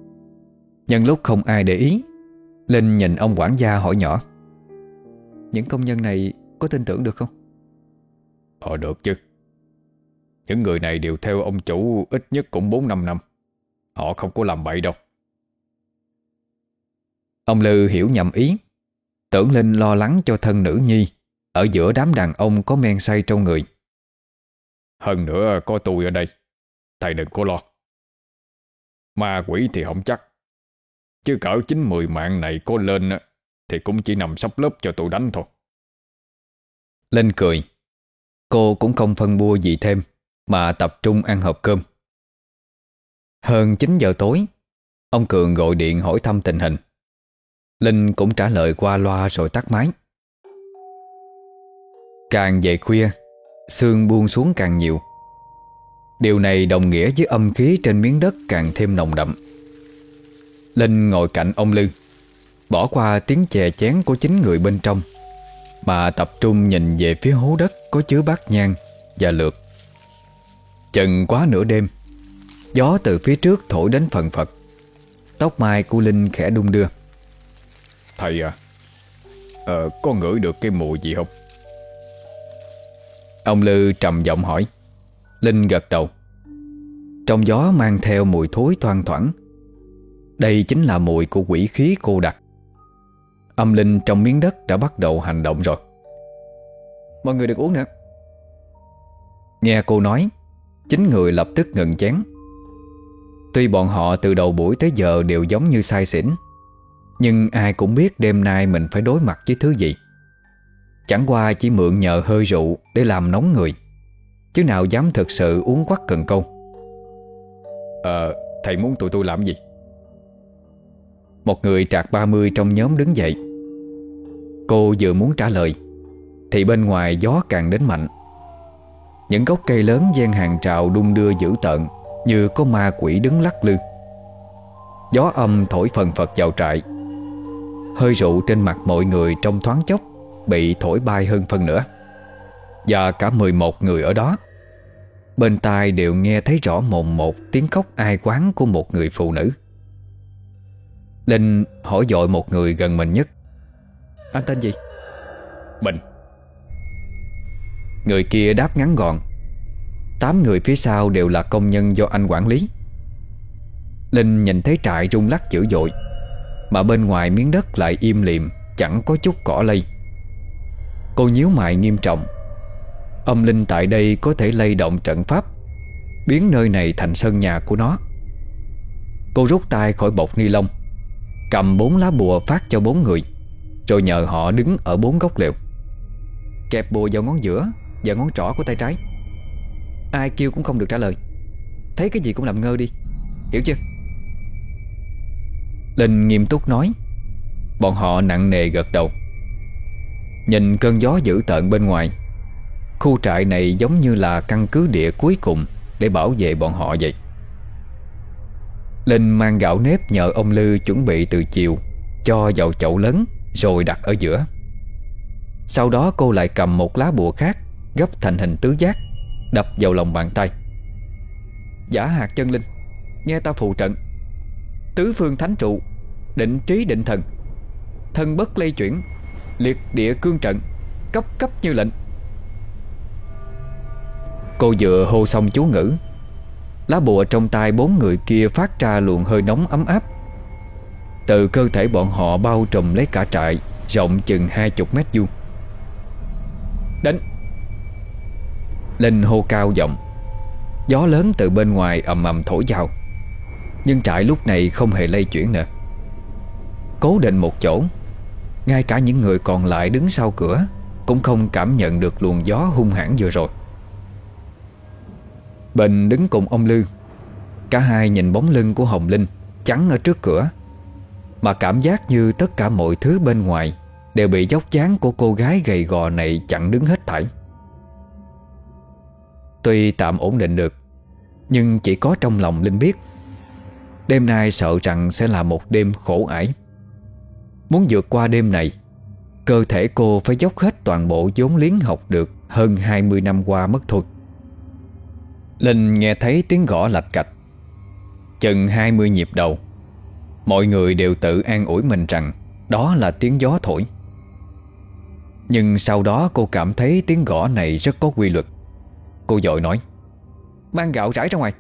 Nhân lúc không ai để ý, Linh nhìn ông quản gia hỏi nhỏ: Những công nhân này có tin tưởng được không? Ờ được chứ. Những người này đều theo ông chủ ít nhất cũng bốn năm năm. Họ không có làm bậy đâu. Ông Lư hiểu nhầm ý, tưởng Linh lo lắng cho thân nữ nhi ở giữa đám đàn ông có men say trong người. Hơn nữa có tôi ở đây, thầy đừng có lo. Ma quỷ thì không chắc, chứ cỡ chín mười mạng này có lên thì cũng chỉ nằm sắp lớp cho tụi đánh thôi. Linh cười. Cô cũng không phân bua gì thêm, mà tập trung ăn hộp cơm. Hơn chín giờ tối, ông Cường gọi điện hỏi thăm tình hình. Linh cũng trả lời qua loa rồi tắt máy. Càng về khuya, sương buông xuống càng nhiều. Điều này đồng nghĩa với âm khí trên miếng đất càng thêm nồng đậm. Linh ngồi cạnh ông Lư, bỏ qua tiếng chè chén của chính người bên trong, mà tập trung nhìn về phía hố đất có chứa bát nhang và lược. Chừng quá nửa đêm, gió từ phía trước thổi đến phần phật. Tóc mai của Linh khẽ đung đưa. Thầy à, ờ, có ngửi được cái mùi gì không? Ông Lư trầm giọng hỏi. Linh gật đầu. Trong gió mang theo mùi thối thoang thoảng. Đây chính là mùi của quỷ khí cô đặc. Âm linh trong miếng đất đã bắt đầu hành động rồi. Mọi người đừng uống nữa. Nghe cô nói, chính người lập tức ngừng chén. Tuy bọn họ từ đầu buổi tới giờ đều giống như say xỉn, nhưng ai cũng biết đêm nay mình phải đối mặt với thứ gì. Chẳng qua chỉ mượn nhờ hơi rượu để làm nóng người, chứ nào dám thực sự uống quắc cần câu. Ờ, thầy muốn tụi tôi làm gì? Một người trạc ba mươi trong nhóm đứng dậy. Cô vừa muốn trả lời thì bên ngoài gió càng đến mạnh. Những gốc cây lớn ven hàng rào đung đưa dữ tợn, như có ma quỷ đứng lắc lư. Gió âm thổi phần phật vào trại. Hơi rượu trên mặt mọi người trong thoáng chốc bị thổi bay hơn phân nửa. Và cả mười một người ở đó, bên tai đều nghe thấy rõ mồn một tiếng khóc ai oán của một người phụ nữ. Linh hỏi dội một người gần mình nhất: Anh tên gì? Bình. Người kia đáp ngắn gọn. Tám người phía sau đều là công nhân do anh quản lý. Linh nhìn thấy trại rung lắc dữ dội, mà bên ngoài miếng đất lại im lìm, chẳng có chút cỏ lay. Cô nhíu mày nghiêm trọng. Âm linh tại đây có thể lay động trận pháp, biến nơi này thành sân nhà của nó. Cô rút tay khỏi bọc ni lông, cầm bốn lá bùa phát cho bốn người, rồi nhờ họ đứng ở bốn góc lều. Kẹp bùa vào ngón giữa và ngón trỏ của tay trái. Ai kêu cũng không được trả lời. Thấy cái gì cũng làm ngơ đi, hiểu chưa? Linh nghiêm túc nói. Bọn họ nặng nề gật đầu. Nhìn cơn gió dữ tợn bên ngoài, khu trại này giống như là căn cứ địa cuối cùng để bảo vệ bọn họ vậy. Linh mang gạo nếp nhờ ông Lư chuẩn bị từ chiều, cho vào chậu lớn rồi đặt ở giữa. Sau đó cô lại cầm một lá bùa khác, gấp thành hình tứ giác, đập vào lòng bàn tay. Giả hạt chân linh, nghe ta phù trận. Tứ phương thánh trụ, định trí định thần, thân bất lây chuyển, liệt địa cương trận, cấp cấp như lệnh. Cô vừa hô xong chú ngữ, lá bùa trong tay bốn người kia phát ra luồng hơi nóng ấm áp. Từ cơ thể bọn họ bao trùm lấy cả trại, rộng chừng hai chục mét vuông. Đến! Linh hô cao giọng. Gió lớn từ bên ngoài ầm ầm thổi vào, nhưng trại lúc này không hề lay chuyển nữa. Cố định một chỗ, ngay cả những người còn lại đứng sau cửa cũng không cảm nhận được luồng gió hung hãn vừa rồi. Bình đứng cùng ông Lư. Cả hai nhìn bóng lưng của Hồng Linh chắn ở trước cửa, mà cảm giác như tất cả mọi thứ bên ngoài đều bị dốc dáng của cô gái gầy gò này chặn đứng hết thảy. Tuy tạm ổn định được, nhưng chỉ có trong lòng Linh biết đêm nay sợ rằng sẽ là một đêm khổ ải. Muốn vượt qua đêm này, cơ thể cô phải dốc hết toàn bộ vốn liếng học được hơn hai mươi năm qua mất thôi. Linh nghe thấy tiếng gõ lạch cạch. Chừng hai mươi nhịp đầu, Mọi người đều tự an ủi mình rằng đó là tiếng gió thổi. Nhưng sau đó cô cảm thấy tiếng gõ này rất có quy luật. Cô vội nói: Mang gạo rải ra ngoài.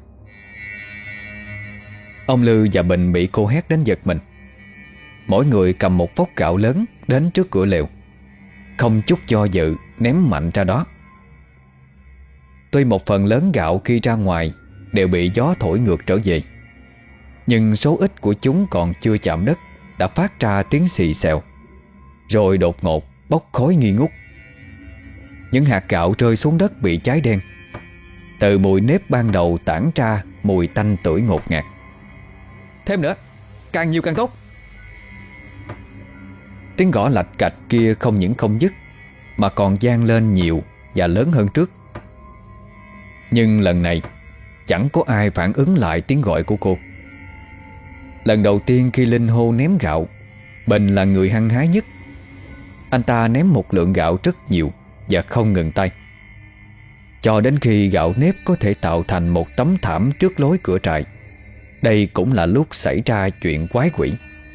Ông Lư và Bình bị cô hét đến giật mình. Mỗi người cầm một vốc gạo lớn đến trước cửa lều, không chút do dự ném mạnh ra đó. Tuy một phần lớn gạo khi ra ngoài đều bị gió thổi ngược trở về, nhưng số ít của chúng còn chưa chạm đất đã phát ra tiếng xì xèo, rồi đột ngột bốc khói nghi ngút. Những hạt gạo rơi xuống đất bị cháy đen. Từ mùi nếp ban đầu tản ra mùi tanh tưởi ngột ngạt. Thêm nữa, càng nhiều càng tốt. Tiếng gõ lạch cạch kia không những không dứt, mà còn vang lên nhiều và lớn hơn trước. Nhưng lần này chẳng có ai phản ứng lại tiếng gọi của cô. Lần đầu tiên khi Linh hô ném gạo, Bình là người hăng hái nhất. Anh ta ném một lượng gạo rất nhiều và không ngừng tay, cho đến khi gạo nếp có thể tạo thành một tấm thảm trước lối cửa trại. Đây cũng là lúc xảy ra chuyện quái quỷ.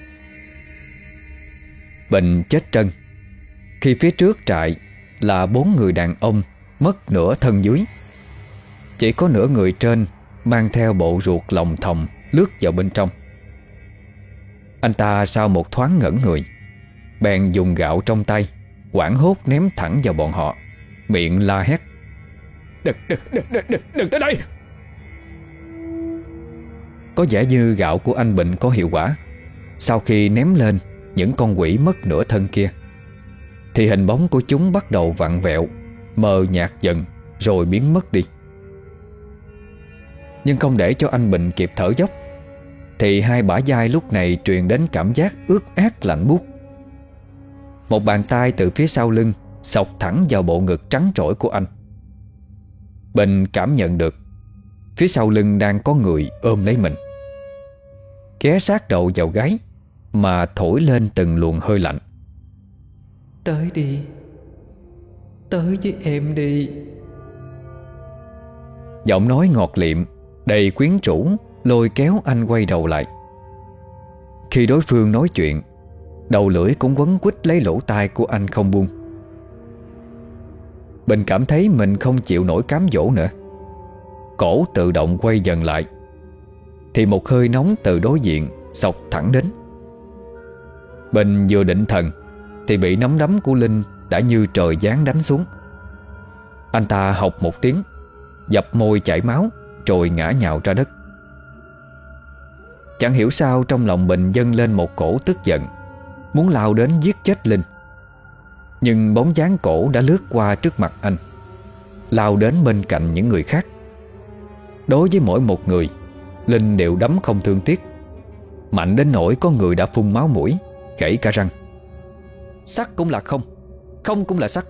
Bình chết trân khi phía trước trại là bốn người đàn ông mất nửa thân dưới. Chỉ có nửa người trên mang theo bộ ruột lòng thòng lướt vào bên trong. Anh ta sau một thoáng ngẩn người, bèn dùng gạo trong tay hoảng hốt ném thẳng vào bọn họ, miệng la hét: Đừng, đừng, đừng, đừng, đừng, đừng tới đây. Có vẻ như gạo của anh Bình có hiệu quả. Sau khi ném lên những con quỷ mất nửa thân kia, thì hình bóng của chúng bắt đầu vặn vẹo, mờ nhạt dần rồi biến mất đi. Nhưng không để cho anh Bình kịp thở dốc, thì hai bả vai lúc này truyền đến cảm giác ướt át lạnh buốt. Một bàn tay từ phía sau lưng xộc thẳng vào bộ ngực trắng trỗi của anh. Bình cảm nhận được phía sau lưng đang có người ôm lấy mình, ghé sát đầu vào gáy mà thổi lên từng luồng hơi lạnh. Tới đi, tới với em đi. Giọng nói ngọt liệm đầy quyến rũ lôi kéo anh quay đầu lại. Khi đối phương nói chuyện, đầu lưỡi cũng quấn quýt lấy lỗ tai của anh không buông. Bình cảm thấy mình không chịu nổi cám dỗ nữa. Cổ tự động quay dần lại, thì một hơi nóng từ đối diện xộc thẳng đến. Bình vừa định thần thì bị nắm đấm của Linh đã như trời giáng đánh xuống. Anh ta hộc một tiếng, dập môi chảy máu rồi ngã nhào ra đất. Chẳng hiểu sao trong lòng Bình dâng lên một cổ tức giận, muốn lao đến giết chết Linh. Nhưng bóng dáng cổ đã lướt qua trước mặt anh, lao đến bên cạnh những người khác. Đối với mỗi một người, Linh đều đấm không thương tiếc, mạnh đến nỗi có người đã phun máu mũi, gãy cả răng. Sắt cũng là không, không cũng là sắt.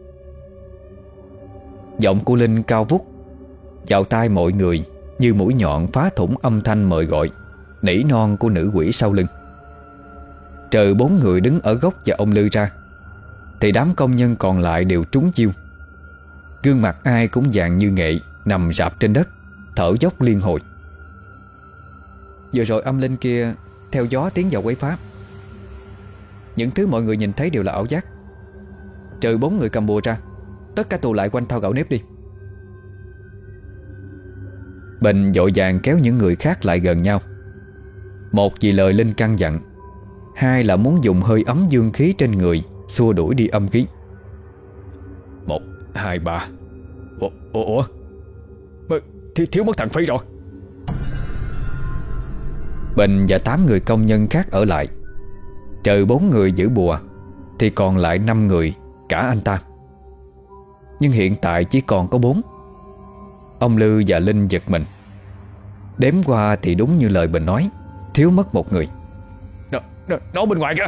Giọng của Linh cao vút vào tai mọi người như mũi nhọn phá thủng âm thanh mời gọi, nỉ non của nữ quỷ sau lưng. Trừ bốn người đứng ở góc và ông Lư ra, thì đám công nhân còn lại đều trúng chiêu. Gương mặt ai cũng vàng như nghệ, nằm rạp trên đất, thở dốc liên hồi. Vừa rồi âm linh kia theo gió tiến vào quấy phá. Những thứ mọi người nhìn thấy đều là ảo giác. Trừ bốn người cầm bùa ra, tất cả tụ lại quanh thau gạo nếp đi. Bình vội vàng kéo những người khác lại gần nhau. Một vì lời Linh căn dặn, hai là muốn dùng hơi ấm dương khí trên người xua đuổi đi âm khí. Một, hai, ba. Ủa, ủa, ủa? Thiếu, thiếu mất thằng Phi rồi. Bình và tám người công nhân khác ở lại. Trừ bốn người giữ bùa thì còn lại năm người, cả anh ta. Nhưng hiện tại chỉ còn có bốn. Ông Lư và Linh giật mình. Đếm qua thì đúng như lời Bình nói, thiếu mất một người. Nó, nó, nó bên ngoài kìa.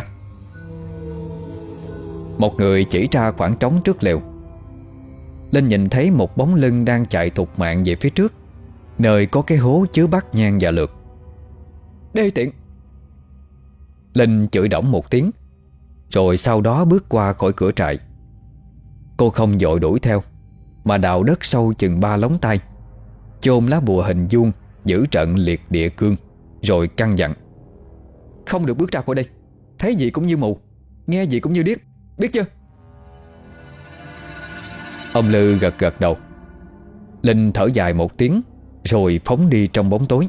Một người chỉ ra khoảng trống trước lều. Linh nhìn thấy một bóng lưng đang chạy thục mạng về phía trước, nơi có cái hố chứa bát nhang và lược. Đê tiện! Linh chửi đổng một tiếng, rồi sau đó bước qua khỏi cửa trại. Cô không vội đuổi theo, mà đào đất sâu chừng ba lóng tay, chôn lá bùa hình vuông giữ trận liệt địa cương, rồi căn dặn: Không được bước ra khỏi đây. Thấy gì cũng như mù, nghe gì cũng như điếc, biết chưa? Ông Lư gật gật đầu. Linh thở dài một tiếng rồi phóng đi trong bóng tối.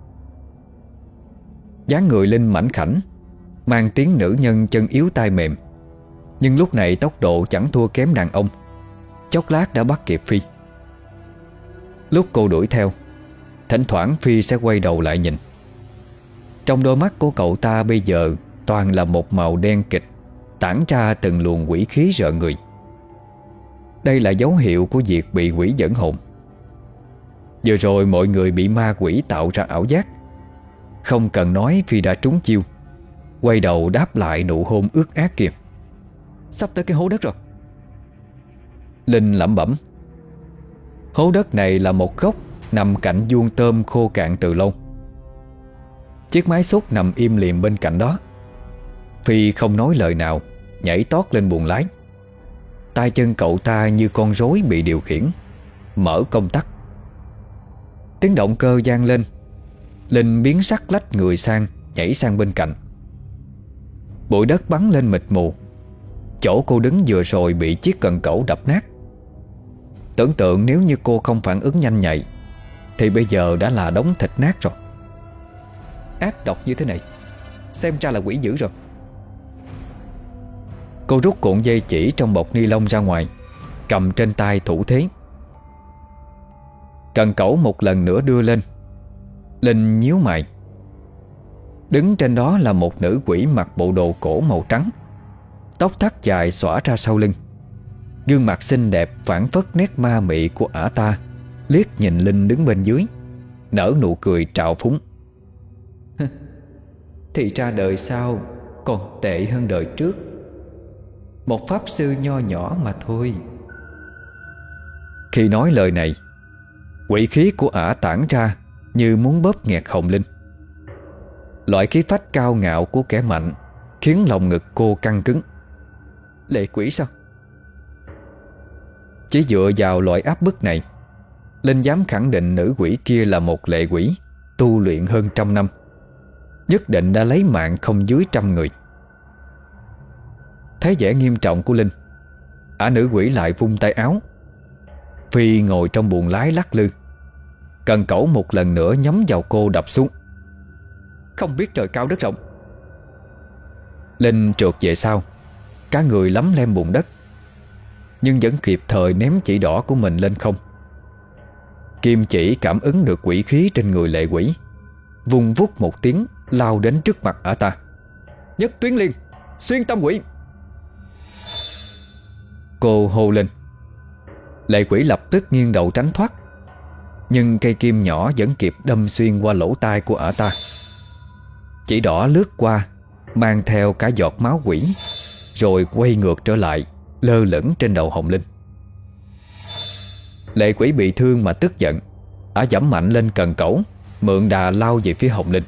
Dáng người Linh mảnh khảnh, mang tiếng nữ nhân chân yếu tay mềm, nhưng lúc này tốc độ chẳng thua kém đàn ông. Chốc lát đã bắt kịp Phi. Lúc cô đuổi theo, thỉnh thoảng Phi sẽ quay đầu lại nhìn. Trong đôi mắt của cậu ta bây giờ toàn là một màu đen kịch, tản ra từng luồng quỷ khí rợn người. Đây là dấu hiệu của việc bị quỷ dẫn hồn. Vừa rồi mọi người bị ma quỷ tạo ra ảo giác. Không cần nói Phi đã trúng chiêu, quay đầu đáp lại nụ hôn ướt át kia. Sắp tới cái hố đất rồi. Linh lẩm bẩm. Hố đất này là một góc nằm cạnh vuông tôm khô cạn từ lâu. Chiếc máy xúc nằm im lìm bên cạnh đó. Phi không nói lời nào, nhảy tót lên buồng lái. Tay chân cậu ta như con rối bị điều khiển, mở công tắc. Tiếng động cơ vang lên. Linh biến sắc lách người sang, nhảy sang bên cạnh. Bụi đất bắn lên mịt mù. Chỗ cô đứng vừa rồi bị chiếc cần cẩu đập nát. Tưởng tượng nếu như cô không phản ứng nhanh nhạy thì bây giờ đã là đống thịt nát rồi. Ác độc như thế này, xem ra là quỷ dữ rồi. Cô rút cuộn dây chỉ trong bọc ni lông ra ngoài, cầm trên tay thủ thế. Cần cẩu một lần nữa đưa lên. Linh nhíu mày. Đứng trên đó là một nữ quỷ mặc bộ đồ cổ màu trắng, tóc thắt dài xõa ra sau lưng. Gương mặt xinh đẹp phảng phất nét ma mị của ả ta, liếc nhìn Linh đứng bên dưới, nở nụ cười trào phúng. Thì ra đời sau còn tệ hơn đời trước. Một pháp sư nho nhỏ mà thôi. Khi nói lời này, quỷ khí của ả tản ra như muốn bóp nghẹt hồn Linh. Loại khí phách cao ngạo của kẻ mạnh khiến lòng ngực cô căng cứng. Lệ quỷ sao? Chỉ dựa vào loại áp bức này, Linh dám khẳng định nữ quỷ kia là một lệ quỷ tu luyện hơn trăm năm, nhất định đã lấy mạng không dưới trăm người. Thấy vẻ nghiêm trọng của Linh, ả nữ quỷ lại vung tay áo. Phi ngồi trong buồng lái lắc lư. Cần cẩu một lần nữa nhắm vào cô đập xuống. Không biết trời cao đất rộng. Linh trượt về sau, cả người lấm lem bùn đất, nhưng vẫn kịp thời ném chỉ đỏ của mình lên không. Kim chỉ cảm ứng được quỷ khí trên người lệ quỷ, vung vút một tiếng lao đến trước mặt ả ta. Nhất tuyến liên, xuyên tâm quỷ. Cô hô lên. Lệ quỷ lập tức nghiêng đầu tránh thoát, nhưng cây kim nhỏ vẫn kịp đâm xuyên qua lỗ tai của ả ta. Chỉ đỏ lướt qua, mang theo cả giọt máu quỷ, rồi quay ngược trở lại, lơ lửng trên đầu Hồng Linh. Lệ quỷ bị thương mà tức giận, ả giẫm mạnh lên cần cẩu, mượn đà lao về phía Hồng Linh.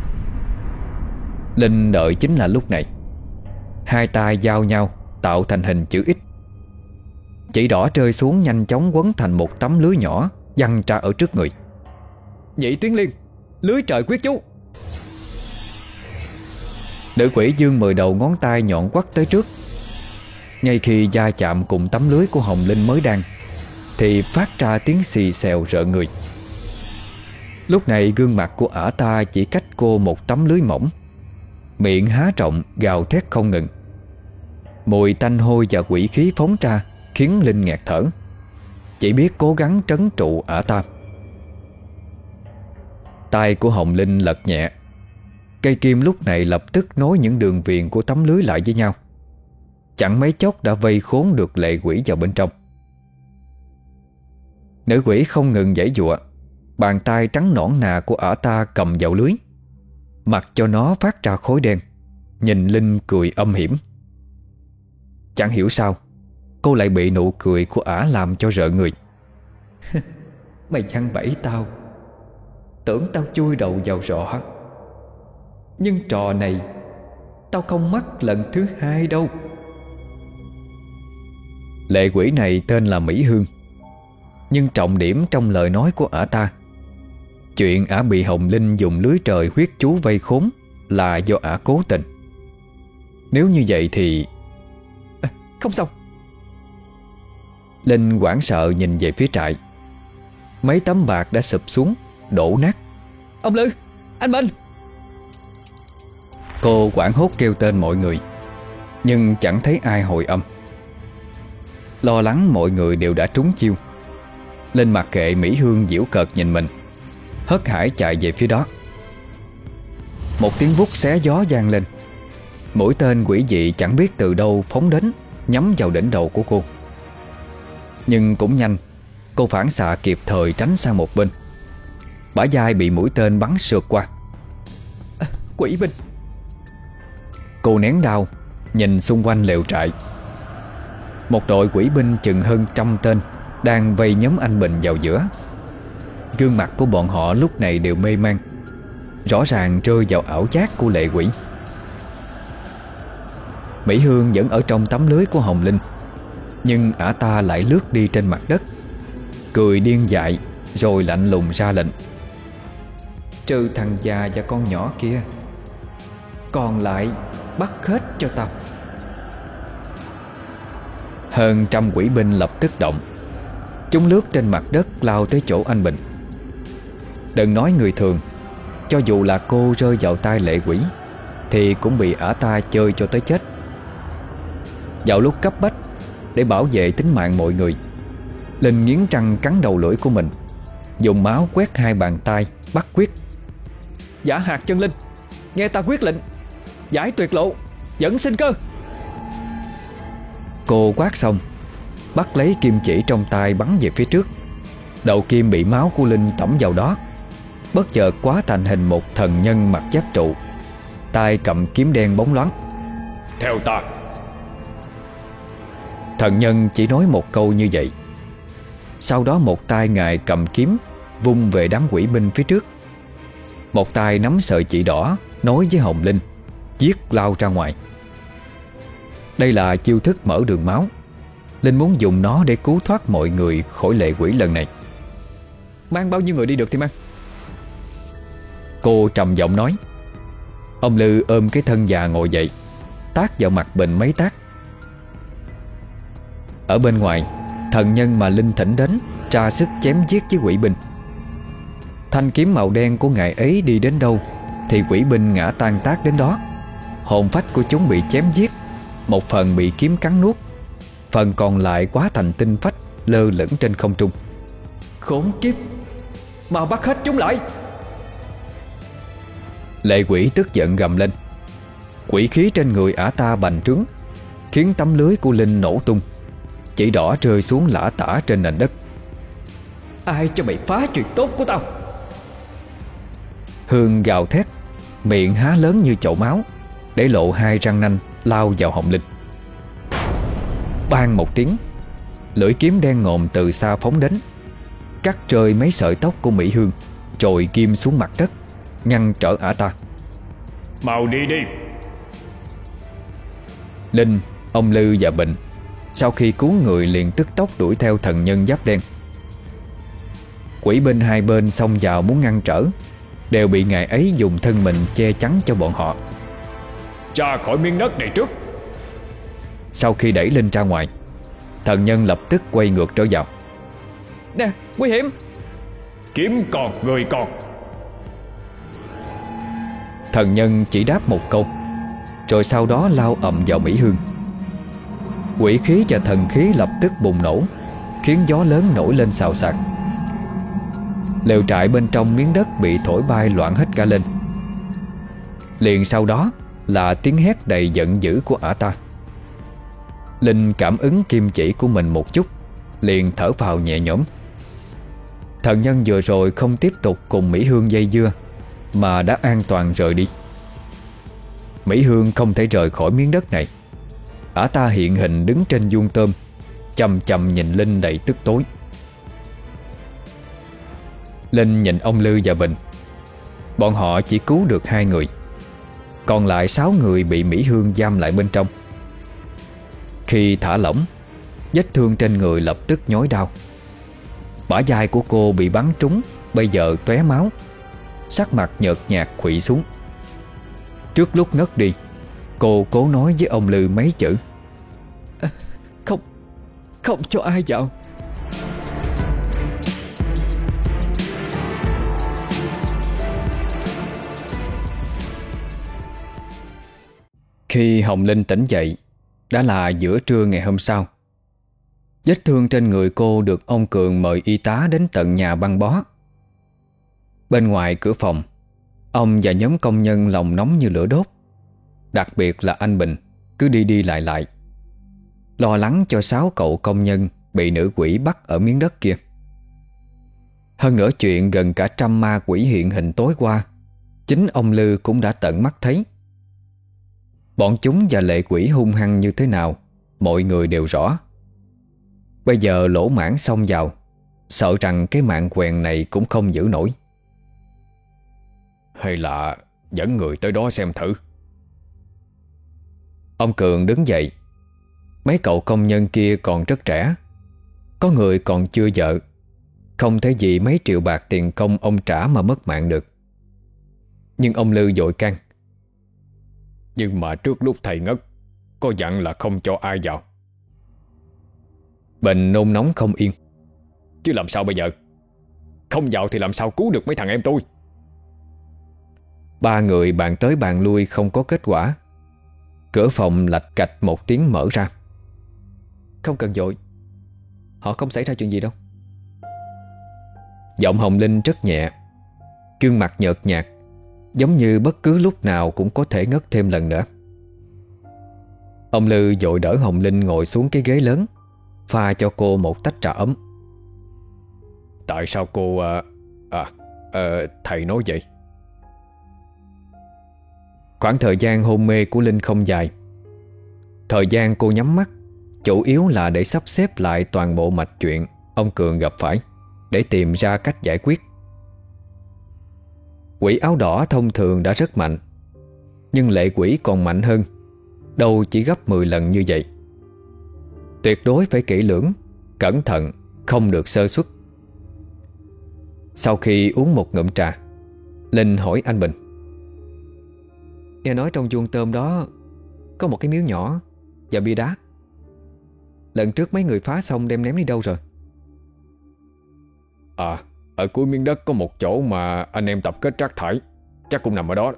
Linh đợi chính là lúc này. Hai tay giao nhau tạo thành hình chữ X. Chỉ đỏ rơi xuống nhanh chóng quấn thành một tấm lưới nhỏ giăng ra ở trước người. Nhị tuyến liên, lưới trời quyết chú. Nữ quỷ giương mười đầu ngón tay nhọn quắt tới trước. Ngay khi va chạm cùng tấm lưới của Hồng Linh mới đang, thì phát ra tiếng xì xèo rợn người. Lúc này gương mặt của ả ta chỉ cách cô một tấm lưới mỏng, miệng há rộng gào thét không ngừng. Mùi tanh hôi và quỷ khí phóng ra khiến Linh nghẹt thở, chỉ biết cố gắng trấn trụ ả ta. Tay của Hồng Linh lật nhẹ. Cây kim lúc này lập tức nối những đường viền của tấm lưới lại với nhau. Chẳng mấy chốc đã vây khốn được lệ quỷ vào bên trong. Nữ quỷ không ngừng giãy giụa, bàn tay trắng nõn nà của ả ta cầm vào lưới, mặc cho nó phát ra khói đen. Nhìn Linh cười âm hiểm. Chẳng hiểu sao cô lại bị nụ cười của ả làm cho rợn người. Mày giăng bẫy tao, tưởng tao chui đầu vào rọ, nhưng trò này tao không mắc lần thứ hai đâu. Lệ quỷ này tên là Mỹ Hương, nhưng trọng điểm trong lời nói của ả ta, chuyện ả bị Hồng Linh dùng lưới trời huyết chú vây khốn là do ả cố tình. Nếu như vậy thì... À, không xong. Linh hoảng sợ nhìn về phía trại. Mấy tấm bạc đã sụp xuống, đổ nát. Ông Lư, anh Minh. Cô hoảng hốt kêu tên mọi người, nhưng chẳng thấy ai hồi âm. Lo lắng mọi người đều đã trúng chiêu, Linh mặc kệ Mỹ Hương giễu cợt nhìn mình, hớt hải chạy về phía đó. Một tiếng vút xé gió vang lên. Mũi tên quỷ dị chẳng biết từ đâu phóng đến, nhắm vào đỉnh đầu của cô. Nhưng cũng nhanh, cô phản xạ kịp thời tránh sang một bên. Bả vai bị mũi tên bắn sượt qua. À, quỷ binh. Cô nén đau, nhìn xung quanh lều trại. Một đội quỷ binh chừng hơn trăm tên đang vây nhóm anh Bình vào giữa. Gương mặt của bọn họ lúc này đều mê man, rõ ràng rơi vào ảo giác của lệ quỷ. Mỹ Hương vẫn ở trong tấm lưới của Hồng Linh, nhưng ả ta lại lướt đi trên mặt đất, cười điên dại, rồi lạnh lùng ra lệnh: trừ thằng già và con nhỏ kia, còn lại bắt hết cho tao. Hơn trăm quỷ binh lập tức động. Chúng lướt trên mặt đất lao tới chỗ anh Bình. Đừng nói người thường, cho dù là cô rơi vào tay lệ quỷ thì cũng bị ả ta chơi cho tới chết. Vào lúc cấp bách, để bảo vệ tính mạng mọi người, Linh nghiến răng cắn đầu lưỡi của mình, dùng máu quét hai bàn tay bắt quyết: Giả hạt chân linh, nghe ta quyết lệnh, giải tuyệt lộ, dẫn sinh cơ. Cô quát xong, bắt lấy kim chỉ trong tay bắn về phía trước. Đầu kim bị máu của Linh tẩm vào đó, bất chợt hóa thành hình một thần nhân mặc giáp trụ, tay cầm kiếm đen bóng loáng. Theo ta. Thần nhân chỉ nói một câu như vậy. Sau đó một tay ngài cầm kiếm vung về đám quỷ binh phía trước, một tay nắm sợi chỉ đỏ nối với Hồng Linh, giết lao ra ngoài. Đây là chiêu thức mở đường máu. Linh muốn dùng nó để cứu thoát mọi người khỏi lệ quỷ lần này. Mang bao nhiêu người đi được thì mang. Cô trầm giọng nói. Ông Lư ôm cái thân già ngồi dậy, tát vào mặt Bình mấy tát. Ở bên ngoài, thần nhân mà Linh thỉnh đến tra sức chém giết với quỷ binh. Thanh kiếm màu đen của ngài ấy đi đến đâu thì quỷ binh ngã tan tác đến đó. Hồn phách của chúng bị chém giết, một phần bị kiếm cắn nuốt, phần còn lại hóa thành tinh phách lơ lửng trên không trung. Khốn kiếp, mau bắt hết chúng lại. Lệ quỷ tức giận gầm lên. Quỷ khí trên người ả ta bành trướng, khiến tấm lưới của Linh nổ tung, chỉ đỏ rơi xuống lả tả trên nền đất. Ai cho mày phá chuyện tốt của tao? Hương gào thét, miệng há lớn như chậu máu, để lộ hai răng nanh lao vào Hồng Linh. Bang một tiếng, lưỡi kiếm đen ngòm từ xa phóng đến, cắt rơi mấy sợi tóc của Mỹ Hương, rồi kim xuống mặt đất, ngăn trở ả ta. Mau đi đi. Linh, ông Lư và Bình sau khi cứu người liền tức tốc đuổi theo thần nhân giáp đen. Quỷ binh hai bên xông vào muốn ngăn trở, đều bị ngài ấy dùng thân mình che chắn cho bọn họ. Ra khỏi miếng đất này trước. Sau khi đẩy Linh ra ngoài, thần nhân lập tức quay ngược trở vào. Nè, nguy hiểm. Kiếm còn, người còn. Thần nhân chỉ đáp một câu, rồi sau đó lao ầm vào Mỹ Hương. Quỷ khí và thần khí lập tức bùng nổ, khiến gió lớn nổi lên xào xạc. Lều trại bên trong miếng đất bị thổi bay loạn hết cả lên. Liền sau đó là tiếng hét đầy giận dữ của ả ta. Linh cảm ứng kim chỉ của mình một chút, liền thở phào nhẹ nhõm. Thần nhân vừa rồi không tiếp tục cùng Mỹ Hương dây dưa, mà đã an toàn rời đi. Mỹ Hương không thể rời khỏi miếng đất này. Ả ta hiện hình đứng trên vuông tôm, chầm chầm nhìn Linh đầy tức tối. Linh nhìn ông Lư và Bình. Bọn họ chỉ cứu được hai người, còn lại sáu người bị Mỹ Hương giam lại bên trong. Khi thả lỏng, vết thương trên người lập tức nhói đau. Bả vai của cô bị bắn trúng, bây giờ tóe máu, sắc mặt nhợt nhạt khuỵu xuống. Trước lúc ngất đi, cô cố nói với ông Lư mấy chữ: à, Không, không cho ai vào. Khi Hồng Linh tỉnh dậy đã là giữa trưa ngày hôm sau. Vết thương trên người cô được ông Cường mời y tá đến tận nhà băng bó. Bên ngoài cửa phòng, ông và nhóm công nhân lòng nóng như lửa đốt. Đặc biệt là anh Bình cứ đi đi lại lại, lo lắng cho sáu cậu công nhân bị nữ quỷ bắt ở miếng đất kia. Hơn nữa chuyện gần cả trăm ma quỷ hiện hình tối qua, chính ông Lư cũng đã tận mắt thấy. Bọn chúng và lệ quỷ hung hăng như thế nào mọi người đều rõ. Bây giờ lỗ mãng xông vào, sợ rằng cái mạng quèn này cũng không giữ nổi. Hay là dẫn người tới đó xem thử. Ông Cường đứng dậy. Mấy cậu công nhân kia còn rất trẻ, có người còn chưa vợ, không thể gì mấy triệu bạc tiền công ông trả mà mất mạng được. Nhưng ông Lư vội can: Nhưng mà trước lúc thầy ngất, có dặn là không cho ai vào. Bình nôn nóng không yên: Chứ làm sao bây giờ? Không vào thì làm sao cứu được mấy thằng em tôi? Ba người bàn tới bàn lui không có kết quả. Cửa phòng lạch cạch một tiếng mở ra. Không cần vội, họ không xảy ra chuyện gì đâu. Giọng Hồng Linh rất nhẹ, gương mặt nhợt nhạt, giống như bất cứ lúc nào cũng có thể ngất thêm lần nữa. Ông Lư vội đỡ Hồng Linh ngồi xuống cái ghế lớn, pha cho cô một tách trà ấm. Tại sao cô... À, à, à thầy nói vậy? Khoảng thời gian hôn mê của Linh không dài. Thời gian cô nhắm mắt chủ yếu là để sắp xếp lại toàn bộ mạch chuyện ông Cường gặp phải, để tìm ra cách giải quyết. Quỷ áo đỏ thông thường đã rất mạnh, nhưng lệ quỷ còn mạnh hơn, đâu chỉ gấp mười lần như vậy. Tuyệt đối phải kỹ lưỡng, cẩn thận, không được sơ suất. Sau khi uống một ngụm trà, Linh hỏi anh Bình: Nghe nói trong vuông tôm đó có một cái miếu nhỏ và bia đá. Lần trước mấy người phá xong đem ném đi đâu rồi? À, ở cuối miếng đất có một chỗ mà anh em tập kết rác thải, chắc cũng nằm ở đó.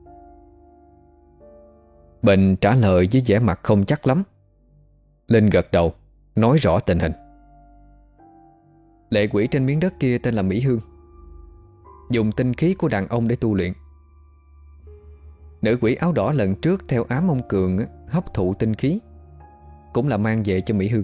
Bình trả lời với vẻ mặt không chắc lắm. Linh gật đầu, nói rõ tình hình. Lệ quỷ trên miếng đất kia tên là Mỹ Hương, dùng tinh khí của đàn ông để tu luyện. Nữ quỷ áo đỏ lần trước theo ám ông Cường hấp thụ tinh khí, cũng là mang về cho Mỹ Hương.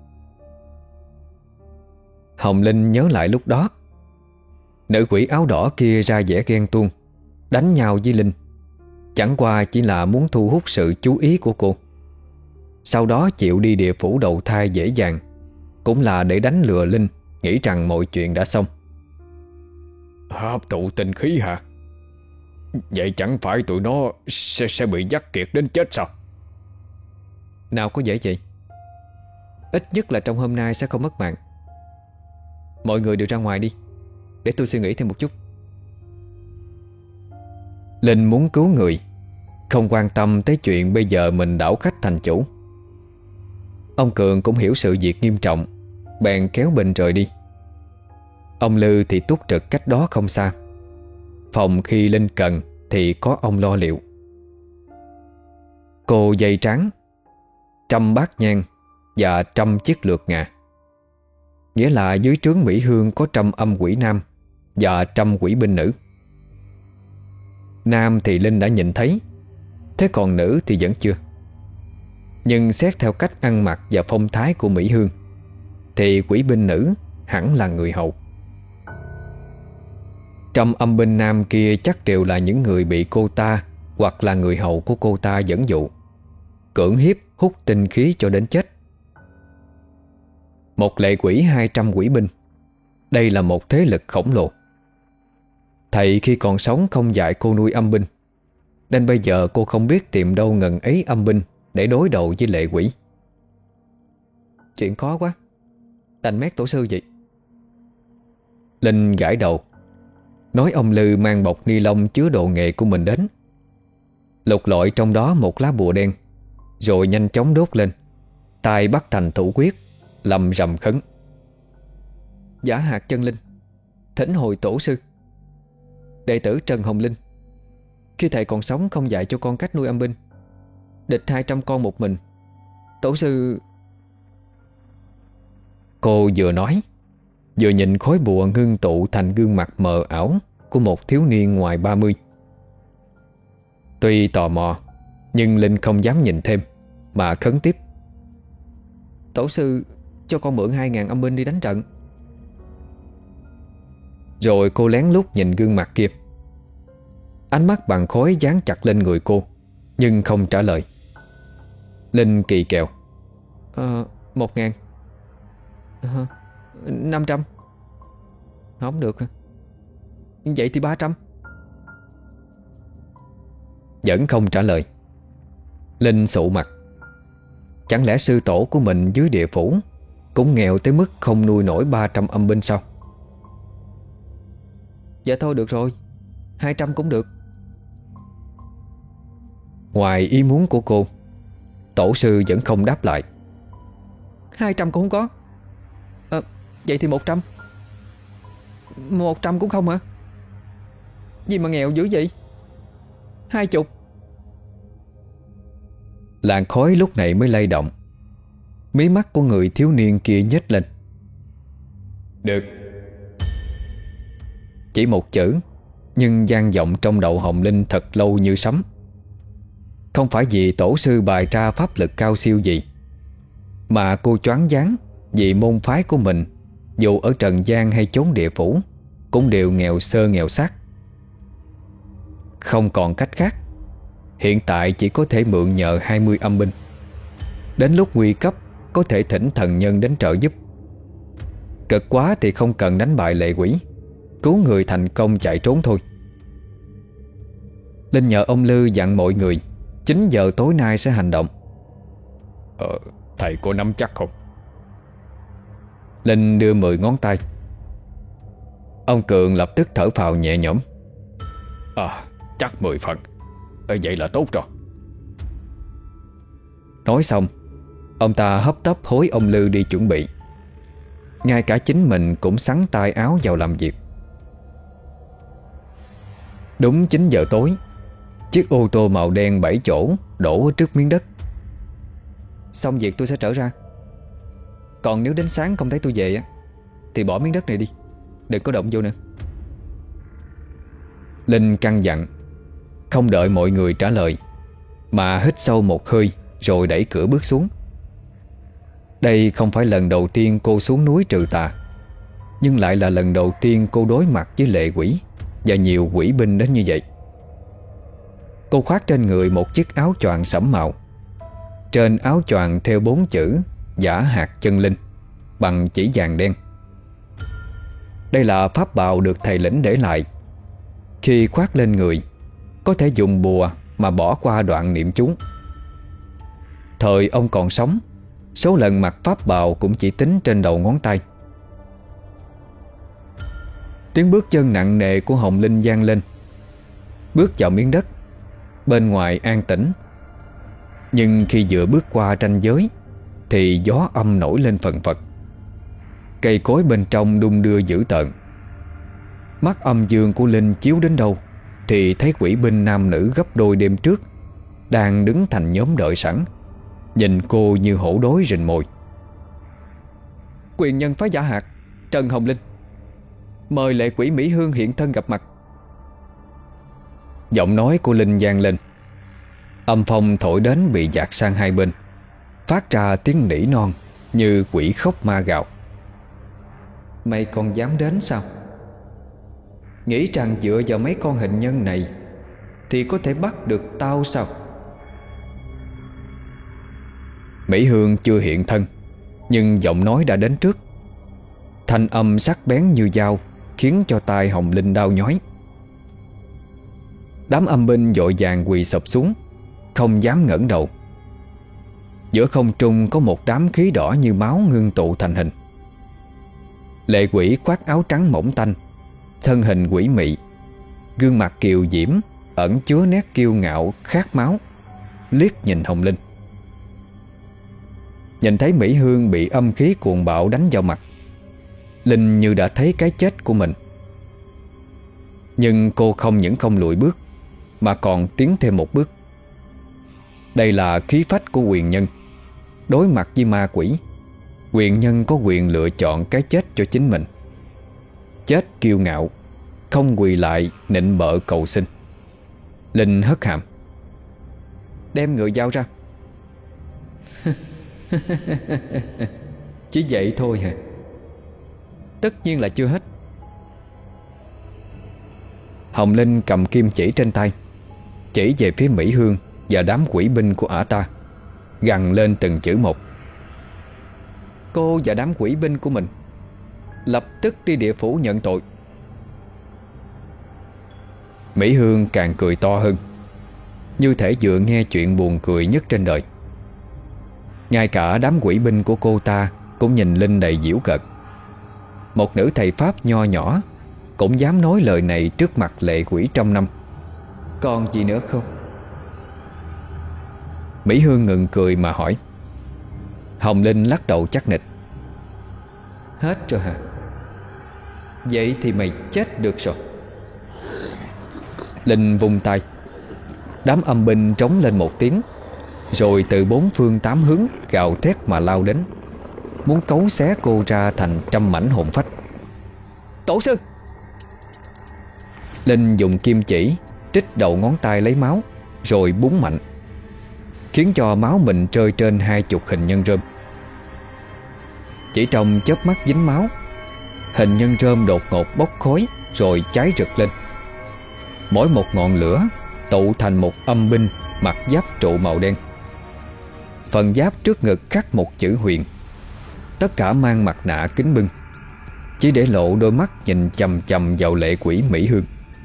Hồng Linh nhớ lại lúc đó, nữ quỷ áo đỏ kia ra vẻ ghen tuông, đánh nhau với Linh, chẳng qua chỉ là muốn thu hút sự chú ý của cô. Sau đó chịu đi địa phủ đầu thai dễ dàng, cũng là để đánh lừa Linh, nghĩ rằng mọi chuyện đã xong. Hấp thụ tinh khí hả? Vậy chẳng phải tụi nó sẽ, sẽ bị dắt kiệt đến chết sao? Nào có dễ vậy. Ít nhất là trong hôm nay sẽ không mất mạng. Mọi người đều ra ngoài đi, để tôi suy nghĩ thêm một chút. Linh muốn cứu người, không quan tâm tới chuyện bây giờ mình đảo khách thành chủ. Ông Cường cũng hiểu sự việc nghiêm trọng, bèn kéo Bình rời đi. Ông Lư thì túc trực cách đó không xa. Phòng khi Linh cần thì có ông lo liệu. Cô dây trắng, trăm bát nhang và trăm chiếc lược ngà, nghĩa là dưới trướng Mỹ Hương có trăm âm quỷ nam và trăm quỷ binh nữ. Nam thì Linh đã nhìn thấy, thế còn nữ thì vẫn chưa. Nhưng xét theo cách ăn mặc và phong thái của Mỹ Hương thì quỷ binh nữ hẳn là người hầu. Trăm âm binh nam kia chắc đều là những người bị cô ta hoặc là người hầu của cô ta dẫn dụ, cưỡng hiếp hút tinh khí cho đến chết. Một lệ quỷ hai trăm quỷ binh, đây là một thế lực khổng lồ. Thầy khi còn sống không dạy cô nuôi âm binh, nên bây giờ cô không biết tìm đâu ngần ấy âm binh để đối đầu với lệ quỷ. Chuyện khó quá, đành mét tổ sư vậy. Linh gãi đầu, nói ông Lư mang bọc ni lông chứa đồ nghề của mình đến. lục lọi trong đó một lá bùa đen, rồi nhanh chóng đốt lên, tay bắt thành thủ quyết, lầm rầm khấn: Giả hạt chân linh, thỉnh hồi tổ sư. Đệ tử Trần Hồng Linh. Khi thầy còn sống không dạy cho con cách nuôi âm binh, địch hai trăm con một mình. Tổ sư... Cô vừa nói, vừa nhìn khối bùa ngưng tụ thành gương mặt mờ ảo của một thiếu niên ngoài ba mươi. Tuy tò mò, nhưng Linh không dám nhìn thêm, mà khấn tiếp: Tổ sư cho con mượn hai ngàn âm binh đi đánh trận. Rồi cô lén lút nhìn gương mặt kia. Ánh mắt bằng khói dán chặt lên người cô, nhưng không trả lời. Linh kỳ kèo: Ờ, một ngàn. Ờ, năm trăm. Không được. Vậy thì ba trăm. Vẫn không trả lời. Linh sụ mặt. Chẳng lẽ sư tổ của mình dưới địa phủ cũng nghèo tới mức không nuôi nổi ba trăm âm binh sao? Dạ thôi được rồi, hai trăm cũng được. Ngoài ý muốn của cô, tổ sư vẫn không đáp lại. Hai trăm cũng không có. À, vậy thì một trăm. Một trăm cũng không hả? Gì mà nghèo dữ vậy? Hai chục. Làn khói lúc này mới lay động. Mí mắt của người thiếu niên kia nhếch lên. Được. Chỉ một chữ, nhưng vang vọng trong đầu Hồng Linh thật lâu như sấm. Không phải vì tổ sư bày ra pháp lực cao siêu gì, mà cô choáng váng vì môn phái của mình, dù ở trần gian hay chốn địa phủ, cũng đều nghèo sơ nghèo xác. Không còn cách khác, hiện tại chỉ có thể mượn nhờ hai mươi âm binh. Đến lúc nguy cấp có thể thỉnh thần nhân đến trợ giúp. Cực quá thì không cần đánh bại lệ quỷ, cứu người thành công chạy trốn thôi. Linh nhờ ông Lư dặn mọi người chín giờ tối nay sẽ hành động. Ờ, thầy có nắm chắc không? Linh đưa mười ngón tay. Ông Cường lập tức thở phào nhẹ nhõm. À, chắc mười phần. Ờ, vậy là tốt rồi. Nói xong, ông ta hấp tấp hối ông Lư đi chuẩn bị. Ngay cả chính mình cũng xắn tay áo vào làm việc. Đúng chín giờ tối, chiếc ô tô màu đen bảy chỗ đổ ở trước miếng đất. Xong việc tôi sẽ trở ra. Còn nếu đến sáng không thấy tôi về á, thì bỏ miếng đất này đi, đừng có động vô nữa. Linh căn dặn, không đợi mọi người trả lời, mà hít sâu một hơi rồi đẩy cửa bước xuống. Đây không phải lần đầu tiên cô xuống núi trừ tà, nhưng lại là lần đầu tiên cô đối mặt với lệ quỷ và nhiều quỷ binh đến như vậy. Cô khoác trên người một chiếc áo choàng sẫm màu. Trên áo choàng theo bốn chữ Giả hạt chân linh bằng chỉ vàng đen. Đây là pháp bào được thầy lĩnh để lại. Khi khoác lên người, có thể dùng bùa mà bỏ qua đoạn niệm chú. Thời ông còn sống, số lần mặc pháp bào cũng chỉ tính trên đầu ngón tay. Tiếng bước chân nặng nề của Hồng Linh vang lên. Bước vào miếng đất, bên ngoài an tĩnh. Nhưng khi vừa bước qua ranh giới thì gió âm nổi lên phần phật. Cây cối bên trong đung đưa dữ tợn. Mắt âm dương của Linh chiếu đến đâu thì thấy quỷ binh nam nữ gấp đôi đêm trước đang đứng thành nhóm đợi sẵn, nhìn cô như hổ đói rình mồi. Quyền nhân phái Giả hạt, Trần Hồng Linh, mời lệ quỷ Mỹ Hương hiện thân gặp mặt. Giọng nói của Linh vang lên. Âm phong thổi đến bị dạt sang hai bên, phát ra tiếng nỉ non như quỷ khóc ma gào. Mày còn dám đến sao? Nghĩ rằng dựa vào mấy con hình nhân này thì có thể bắt được tao sao? Mỹ Hương chưa hiện thân, nhưng giọng nói đã đến trước. Thanh âm sắc bén như dao khiến cho tai Hồng Linh đau nhói. Đám âm binh vội vàng quỳ sụp xuống, không dám ngẩng đầu. Giữa không trung có một đám khí đỏ như máu ngưng tụ thành hình. Lệ quỷ khoác áo trắng mỏng tanh, thân hình quỷ mị, gương mặt kiều diễm ẩn chứa nét kiêu ngạo khát máu, liếc nhìn Hồng Linh. Nhìn thấy Mỹ Hương bị âm khí cuồng bạo đánh vào mặt, Linh như đã thấy cái chết của mình. Nhưng cô không những không lùi bước, mà còn tiến thêm một bước. Đây là khí phách của quyền nhân. Đối mặt với ma quỷ, quyền nhân có quyền lựa chọn cái chết cho chính mình. Chết kiêu ngạo, không quỳ lại nịnh bợ cầu xin. Linh hất hàm: "Đem người giao ra." "Chỉ vậy thôi hả?" "Tất nhiên là chưa hết." Hồng Linh cầm kim chỉ trên tay, chỉ về phía Mỹ Hương và đám quỷ binh của ả ta, gằn lên từng chữ một: "Cô và đám quỷ binh của mình lập tức đi địa phủ nhận tội." Mỹ Hương càng cười to hơn, như thể vừa nghe chuyện buồn cười nhất trên đời. Ngay cả đám quỷ binh của cô ta cũng nhìn Linh đầy giễu cợt. Một nữ thầy Pháp nho nhỏ cũng dám nói lời này trước mặt lệ quỷ trăm năm. "Còn gì nữa không?" Mỹ Hương ngừng cười mà hỏi. Hồng Linh lắc đầu chắc nịch: "Hết rồi hả? Vậy thì mày chết được rồi." Linh vung tay, đám âm binh trống lên một tiếng, rồi từ bốn phương tám hướng gào thét mà lao đến, muốn cấu xé cô ra thành trăm mảnh hồn phách. "Tổ sư!" Linh dùng kim chỉ trích đầu ngón tay lấy máu, rồi búng mạnh, khiến cho máu mình rơi trên hai chục hình nhân rơm. Chỉ trong chớp mắt dính máu, hình nhân rơm đột ngột bốc khói rồi cháy rực lên. Mỗi một ngọn lửa tụ thành một âm binh mặc giáp trụ màu đen. Phần giáp trước ngực khắc một chữ huyền. Tất cả mang mặt nạ kính bưng, chỉ để lộ đôi mắt nhìn chằm chằm vào lệ quỷ Mỹ Hương.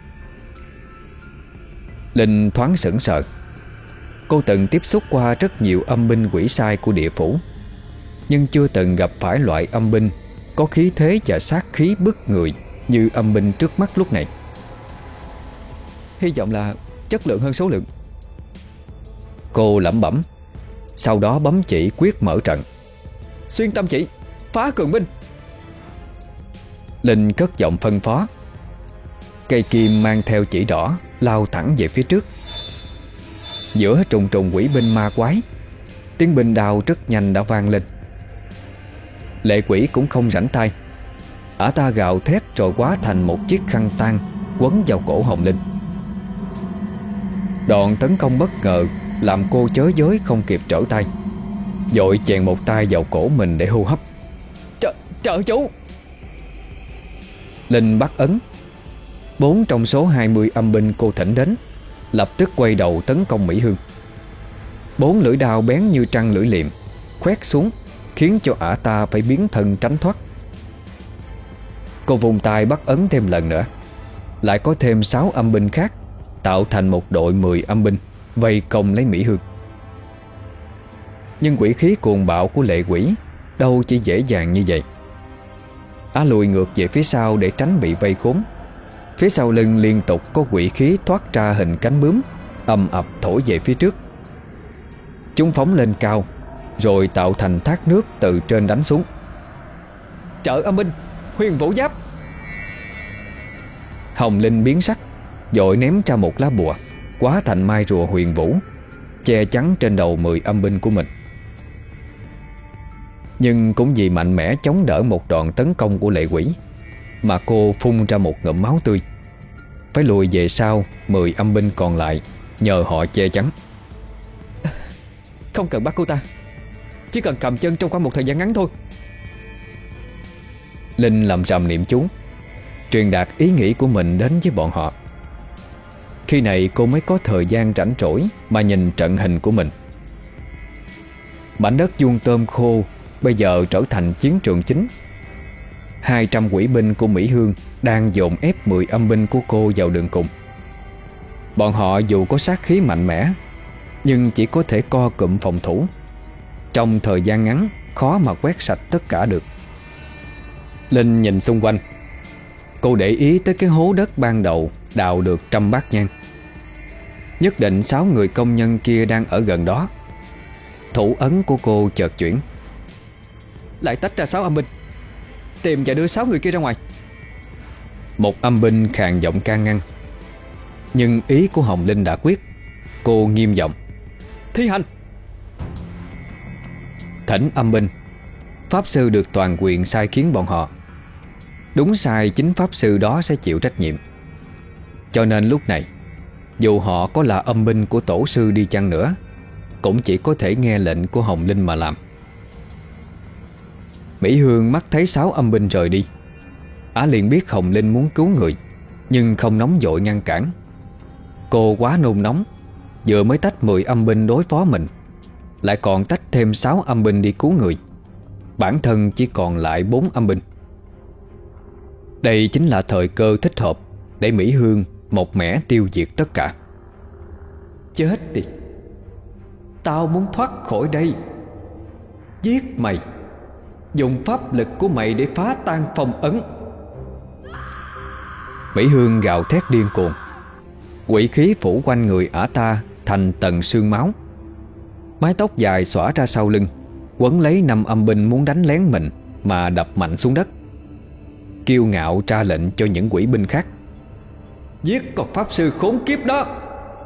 Linh thoáng sững sờ. Cô từng tiếp xúc qua rất nhiều âm binh quỷ sai của địa phủ, nhưng chưa từng gặp phải loại âm binh có khí thế và sát khí bức người như âm binh trước mắt lúc này. "Hy vọng là chất lượng hơn số lượng." Cô lẩm bẩm, sau đó bấm chỉ quyết mở trận. "Xuyên tâm chỉ, phá cường binh." Linh cất giọng phân phó. Cây kim mang theo chỉ đỏ lao thẳng về phía trước. Giữa trùng trùng quỷ binh ma quái, tiếng binh đao rất nhanh đã vang lên. Lệ quỷ cũng không rảnh tay, ả ta gào thét rồi hóa thành một chiếc khăn tang quấn vào cổ Hồng Linh. Đòn tấn công bất ngờ làm cô chới giới không kịp trở tay, vội chèn một tay vào cổ mình để hô hấp. Trợ, trợ chủ! Linh bắt ấn. Bốn trong số hai mươi âm binh cô thỉnh đến lập tức quay đầu tấn công Mỹ Hương. Bốn lưỡi đao bén như trăng lưỡi liềm khoét xuống, khiến cho ả ta phải biến thân tránh thoát. Cô vùng tay bắt ấn thêm lần nữa, lại có thêm sáu âm binh khác tạo thành một đội mười âm binh vây công lấy Mỹ Hương. Nhưng quỷ khí cuồng bạo của lệ quỷ đâu chỉ dễ dàng như vậy. Ả lùi ngược về phía sau để tránh bị vây khốn. Phía sau lưng liên tục có quỷ khí thoát ra hình cánh bướm ầm ập thổi về phía trước. Chúng phóng lên cao, rồi tạo thành thác nước từ trên đánh xuống. Trợ âm binh, huyền vũ giáp! Hồng Linh biến sắc, vội ném ra một lá bùa hóa thành mai rùa huyền vũ, che chắn trên đầu mười âm binh của mình. Nhưng cũng vì mạnh mẽ chống đỡ một đòn tấn công của lệ quỷ mà cô phun ra một ngụm máu tươi, phải lùi về sau mười âm binh còn lại nhờ họ che chắn. Không cần bắt cô ta, chỉ cần cầm chân trong khoảng một thời gian ngắn thôi. Linh lầm rầm niệm chú, truyền đạt ý nghĩ của mình đến với bọn họ. Khi này cô mới có thời gian rảnh rỗi mà nhìn trận hình của mình. Mảnh đất vuông tôm khô bây giờ trở thành chiến trường chính. Hai trăm quỷ binh của Mỹ Hương đang dồn ép mười âm binh của cô vào đường cùng. Bọn họ dù có sát khí mạnh mẽ, nhưng chỉ có thể co cụm phòng thủ. Trong thời gian ngắn khó mà quét sạch tất cả được. Linh nhìn xung quanh. Cô để ý tới cái hố đất ban đầu đào được trăm bát nhang. Nhất định sáu người công nhân kia đang ở gần đó. Thủ ấn của cô chợt chuyển. Lại tách ra sáu âm binh, tìm và đưa sáu người kia ra ngoài. Một âm binh khàn giọng can ngăn, nhưng ý của Hồng Linh đã quyết. Cô nghiêm giọng: Thi hành. Thỉnh âm binh. Pháp sư được toàn quyền sai khiến bọn họ. Đúng sai chính pháp sư đó sẽ chịu trách nhiệm. Cho nên lúc này, dù họ có là âm binh của tổ sư đi chăng nữa, cũng chỉ có thể nghe lệnh của Hồng Linh mà làm. Mỹ Hương mắt thấy sáu âm binh rời đi, Ả liền biết Hồng Linh muốn cứu người, nhưng không nóng vội ngăn cản. Cô quá nôn nóng, vừa mới tách mười âm binh đối phó mình, lại còn tách thêm sáu âm binh đi cứu người. Bản thân chỉ còn lại bốn âm binh. Đây chính là thời cơ thích hợp để Mỹ Hương một mẻ tiêu diệt tất cả. Chết đi, tao muốn thoát khỏi đây. Giết mày, dùng pháp lực của mày để phá tan phong ấn. Mỹ Hương gào thét điên cuồng. Quỷ khí phủ quanh người ả ta thành tầng xương máu. Mái tóc dài xõa ra sau lưng, quấn lấy năm âm binh muốn đánh lén mình mà đập mạnh xuống đất. Kiêu ngạo ra lệnh cho những quỷ binh khác: Giết con pháp sư khốn kiếp đó.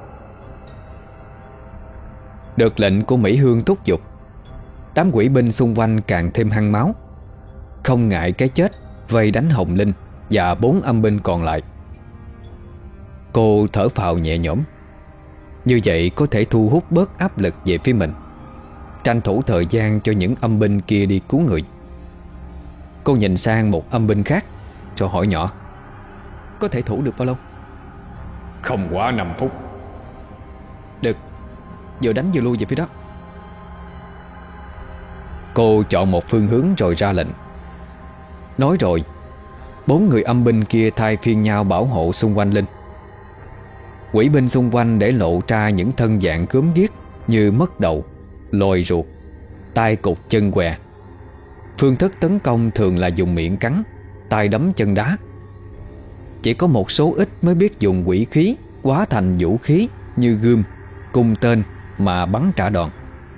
Được lệnh của Mỹ Hương thúc giục, đám quỷ binh xung quanh càng thêm hăng máu, không ngại cái chết vây đánh Hồng Linh và bốn âm binh còn lại. Cô thở phào nhẹ nhõm. Như vậy có thể thu hút bớt áp lực về phía mình, tranh thủ thời gian cho những âm binh kia đi cứu người. Cô nhìn sang một âm binh khác rồi hỏi nhỏ: Có thể thủ được bao lâu? Không quá năm phút. Được, vừa đánh vừa lui về phía đó. Cô chọn một phương hướng rồi ra lệnh. Nói rồi, bốn người âm binh kia thay phiên nhau bảo hộ xung quanh Linh. Quỷ binh xung quanh để lộ ra những thân dạng gớm ghiếc như mất đầu, lồi ruột, tay cụt chân què. Phương thức tấn công thường là dùng miệng cắn, tay đấm chân đá. Chỉ có một số ít mới biết dùng quỷ khí hóa thành vũ khí như gươm, cung tên mà bắn trả đòn.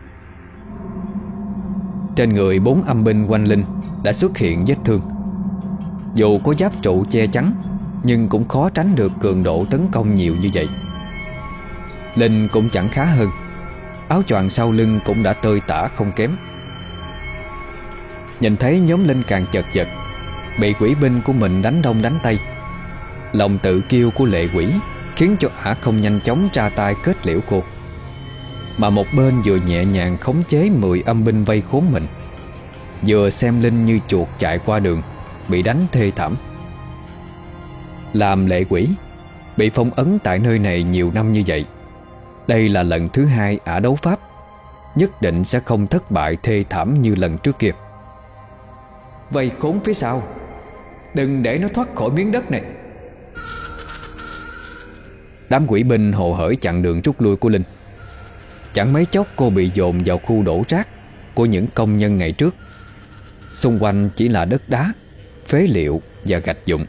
Trên người bốn âm binh quanh Linh đã xuất hiện vết thương. Dù có giáp trụ che chắn, nhưng cũng khó tránh được cường độ tấn công nhiều như vậy. Linh cũng chẳng khá hơn, áo choàng sau lưng cũng đã tơi tả không kém. Nhìn thấy nhóm Linh càng chật vật, bị quỷ binh của mình đánh đông đánh tây, lòng tự kiêu của lệ quỷ khiến cho ả không nhanh chóng ra tay kết liễu cô, mà một bên vừa nhẹ nhàng khống chế mười âm binh vây khốn mình, vừa xem Linh như chuột chạy qua đường, bị đánh thê thảm. Làm lệ quỷ, bị phong ấn tại nơi này nhiều năm như vậy, đây là lần thứ hai ả đấu pháp, nhất định sẽ không thất bại thê thảm như lần trước kia. Vây khốn phía sau, đừng để nó thoát khỏi miếng đất này. Đám quỷ binh hồ hởi chặn đường rút lui của Linh. Chẳng mấy chốc cô bị dồn vào khu đổ rác của những công nhân ngày trước. Xung quanh chỉ là đất đá, phế liệu và gạch vụn.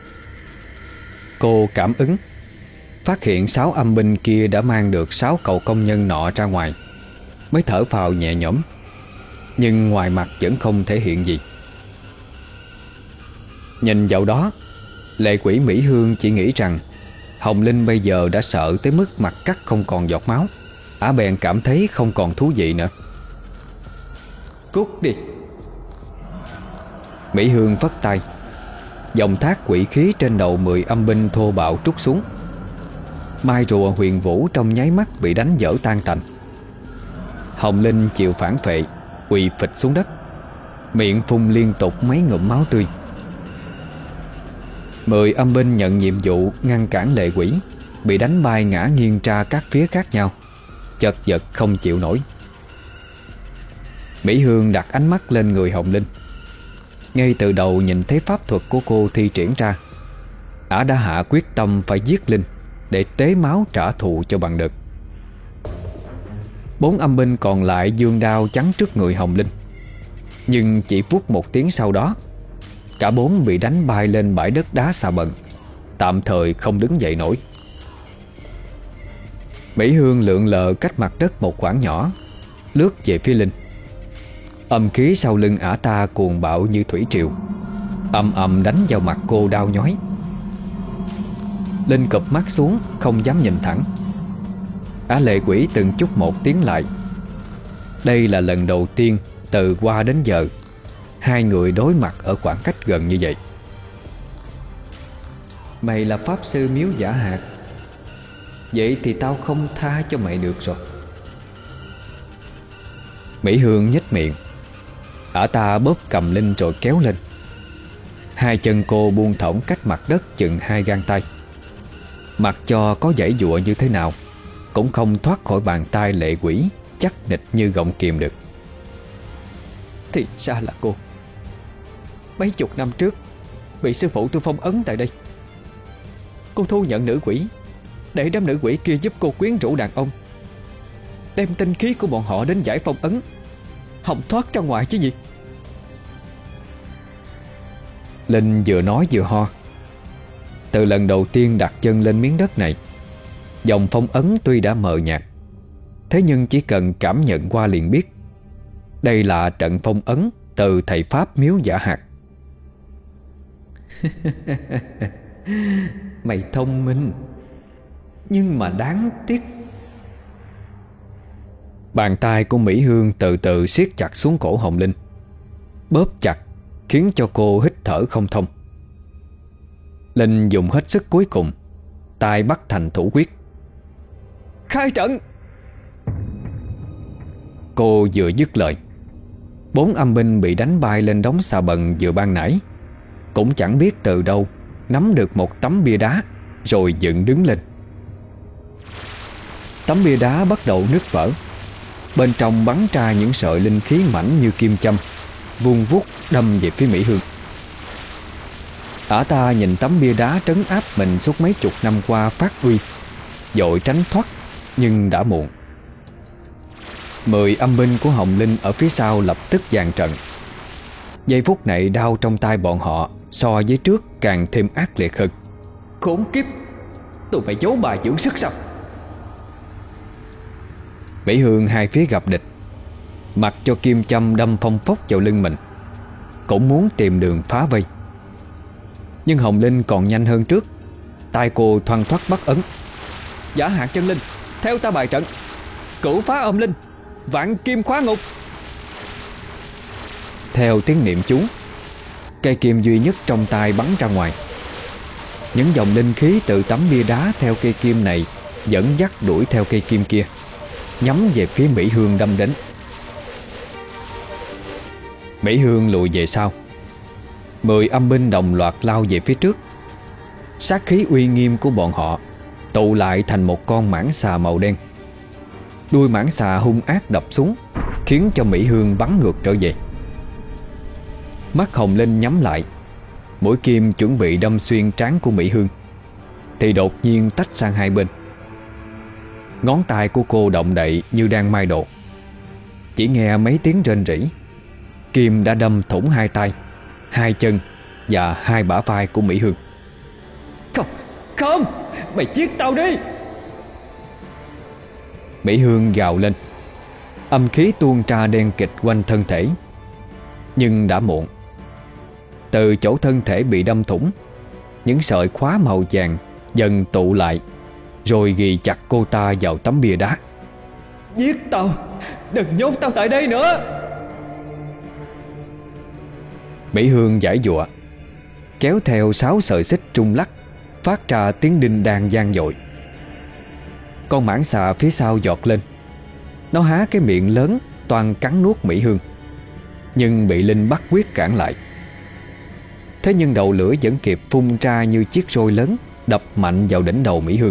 Cô cảm ứng, phát hiện sáu âm binh kia đã mang được sáu cậu công nhân nọ ra ngoài, mới thở phào nhẹ nhõm. Nhưng ngoài mặt vẫn không thể hiện gì. Nhìn vào đó, lệ quỷ Mỹ Hương chỉ nghĩ rằng Hồng Linh bây giờ đã sợ tới mức mặt cắt không còn giọt máu. Ả bèn cảm thấy không còn thú vị nữa. Cút đi. Mỹ Hương phất tay, dòng thác quỷ khí trên đầu mười âm binh thô bạo trút xuống. Mai rùa huyền vũ trong nháy mắt bị đánh vỡ tan tành. Hồng Linh chịu phản phệ, quỳ phịch xuống đất, miệng phun liên tục mấy ngụm máu tươi. Mười âm binh nhận nhiệm vụ ngăn cản lệ quỷ, bị đánh bay ngã nghiêng ra các phía khác nhau, chật vật không chịu nổi. Mỹ Hương đặt ánh mắt lên người Hồng Linh. Ngay từ đầu nhìn thấy pháp thuật của cô thi triển ra, ả đã hạ quyết tâm phải giết Linh để tế máu trả thù cho bằng được. Bốn âm binh còn lại giương đao chắn trước người Hồng Linh, nhưng chỉ phút một tiếng sau đó, cả bốn bị đánh bay lên bãi đất đá xà bần, tạm thời không đứng dậy nổi. Mỹ Hương lượn lờ cách mặt đất một khoảng nhỏ, lướt về phía Linh. Âm khí sau lưng ả ta cuồng bạo như thủy triều, ầm ầm đánh vào mặt cô đau nhói. Linh cụp mắt xuống, không dám nhìn thẳng. Ả lệ quỷ từng chút một tiến lại. Đây là lần đầu tiên từ qua đến giờ hai người đối mặt ở khoảng cách gần như vậy. Mày là pháp sư miếu Giả Hạc, vậy thì tao không tha cho mày được rồi. Mỹ Hương nhếch miệng. Ả ta bóp cầm Linh rồi kéo lên. Hai chân cô buông thõng cách mặt đất chừng hai gang tay. Mặc cho có giãy giụa như thế nào cũng không thoát khỏi bàn tay lệ quỷ chắc nịch như gọng kìm được. Thì ra là cô. Mấy chục năm trước bị sư phụ tôi phong ấn tại đây. Cô thu nhận nữ quỷ để đám nữ quỷ kia giúp cô quyến rũ đàn ông, đem tinh khí của bọn họ đến giải phong ấn, hòng thoát ra ngoài chứ gì. Linh vừa nói vừa ho. Từ lần đầu tiên đặt chân lên miếng đất này, dòng phong ấn tuy đã mờ nhạt, thế nhưng chỉ cần cảm nhận qua liền biết đây là trận phong ấn từ thầy pháp miếu Giả Hạc. Mày thông minh, nhưng mà đáng tiếc. Bàn tay của Mỹ Hương từ từ siết chặt xuống cổ Hồng Linh, bóp chặt khiến cho cô hít thở không thông. Linh dùng hết sức cuối cùng, tay bắt thành thủ quyết. Khai trận! Cô vừa dứt lời, bốn âm binh bị đánh bay lên đống xà bần vừa ban nãy cũng chẳng biết từ đâu nắm được một tấm bia đá rồi dựng đứng lên. Tấm bia đá bắt đầu nứt vỡ, bên trong bắn ra những sợi linh khí mảnh như kim châm, vung vút đâm về phía Mỹ Hương. Ả ta nhìn tấm bia đá trấn áp mình suốt mấy chục năm qua phát uy, vội tránh thoát, nhưng đã muộn. Mười âm binh của Hồng Linh ở phía sau lập tức dàn trận. Giây phút này đao trong tay bọn họ so với trước càng thêm ác liệt hơn. Khốn kiếp, tụi mày giấu bài dưỡng sức sao? Mỹ Hương hai phía gặp địch, mặc cho kim châm đâm phong phốc vào lưng mình, cũng muốn tìm đường phá vây. Nhưng Hồng Linh còn nhanh hơn trước. Tay cô thoăn thoắt bắt ấn. Giả Hạc chân linh, theo ta bài trận. Cửu phá âm linh, vạn kim khóa ngục. Theo tiếng niệm chú, cây kim duy nhất trong tay bắn ra ngoài. Những dòng linh khí từ tấm bia đá theo cây kim này dẫn dắt đuổi theo cây kim kia, nhắm về phía Mỹ Hương đâm đến. Mỹ Hương lùi về sau. Mười âm binh đồng loạt lao về phía trước. Sát khí uy nghiêm của bọn họ tụ lại thành một con mãng xà màu đen. Đuôi mãng xà hung ác đập xuống, khiến cho Mỹ Hương bắn ngược trở về. Mắt Hồng Linh nhắm lại, mũi kim chuẩn bị đâm xuyên trán của Mỹ Hương, thì đột nhiên tách sang hai bên. Ngón tay của cô động đậy như đang mai độ. Chỉ nghe mấy tiếng rên rỉ, kim đã đâm thủng hai tay, hai chân và hai bả vai của Mỹ Hương. Không, không, mày giết tao đi! Mỹ Hương gào lên. Âm khí tuôn ra đen kịt quanh thân thể. Nhưng đã muộn. Từ chỗ thân thể bị đâm thủng, những sợi khóa màu vàng dần tụ lại, rồi ghì chặt cô ta vào tấm bia đá. Giết tao, đừng nhốt tao tại đây nữa! Mỹ Hương giãy giụa, kéo theo sáu sợi xích trung lắc, phát ra tiếng đinh đàn vang dội. Con mãng xà phía sau giọt lên. Nó há cái miệng lớn toàn cắn nuốt Mỹ Hương, nhưng bị Linh bắt quyết cản lại. Thế nhưng đầu lửa vẫn kịp phun ra như chiếc roi lớn, đập mạnh vào đỉnh đầu Mỹ Hương.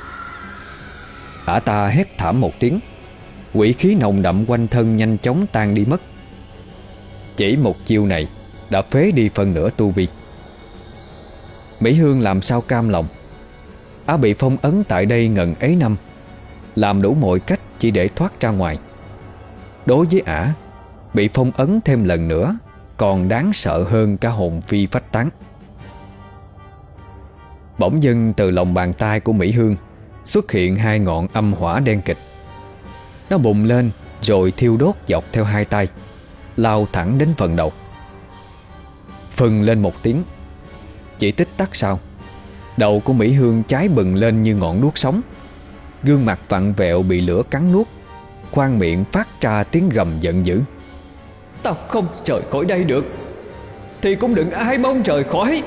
Ả ta hét thảm một tiếng, quỷ khí nồng đậm quanh thân nhanh chóng tan đi mất. Chỉ một chiêu này đã phế đi phần nửa tu vi. Mỹ Hương làm sao cam lòng. Ả bị phong ấn tại đây ngần ấy năm, làm đủ mọi cách chỉ để thoát ra ngoài. Đối với Ả, bị phong ấn thêm lần nữa còn đáng sợ hơn cả hồn phi phách tán. Bỗng dưng từ lòng bàn tay của Mỹ Hương xuất hiện hai ngọn âm hỏa đen kịch. Nó bùng lên rồi thiêu đốt dọc theo hai tay, lao thẳng đến phần đầu. Phừng lên một tiếng. Chỉ tích tắc sau, đầu của Mỹ Hương cháy bừng lên như ngọn đuốc sống. Gương mặt vặn vẹo bị lửa cắn nuốt, khoang miệng phát ra tiếng gầm giận dữ. Tao không rời khỏi đây được thì cũng đừng ai mong rời khỏi.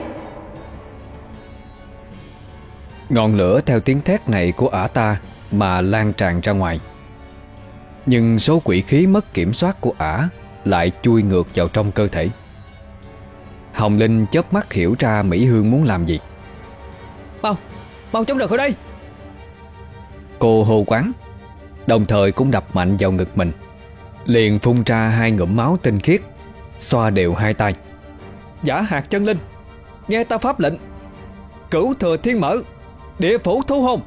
Ngọn lửa theo tiếng thét này của ả ta mà lan tràn ra ngoài. Nhưng số quỷ khí mất kiểm soát của ả lại chui ngược vào trong cơ thể. Hồng Linh chớp mắt hiểu ra Mỹ Hương muốn làm gì. Mau, mau chống rời khỏi đây. Cô hô quán, đồng thời cũng đập mạnh vào ngực mình, liền phun ra hai ngụm máu tinh khiết, xoa đều hai tay. Giả hạt chân linh, nghe ta pháp lệnh, cửu thừa thiên mở, địa phủ thu hồn.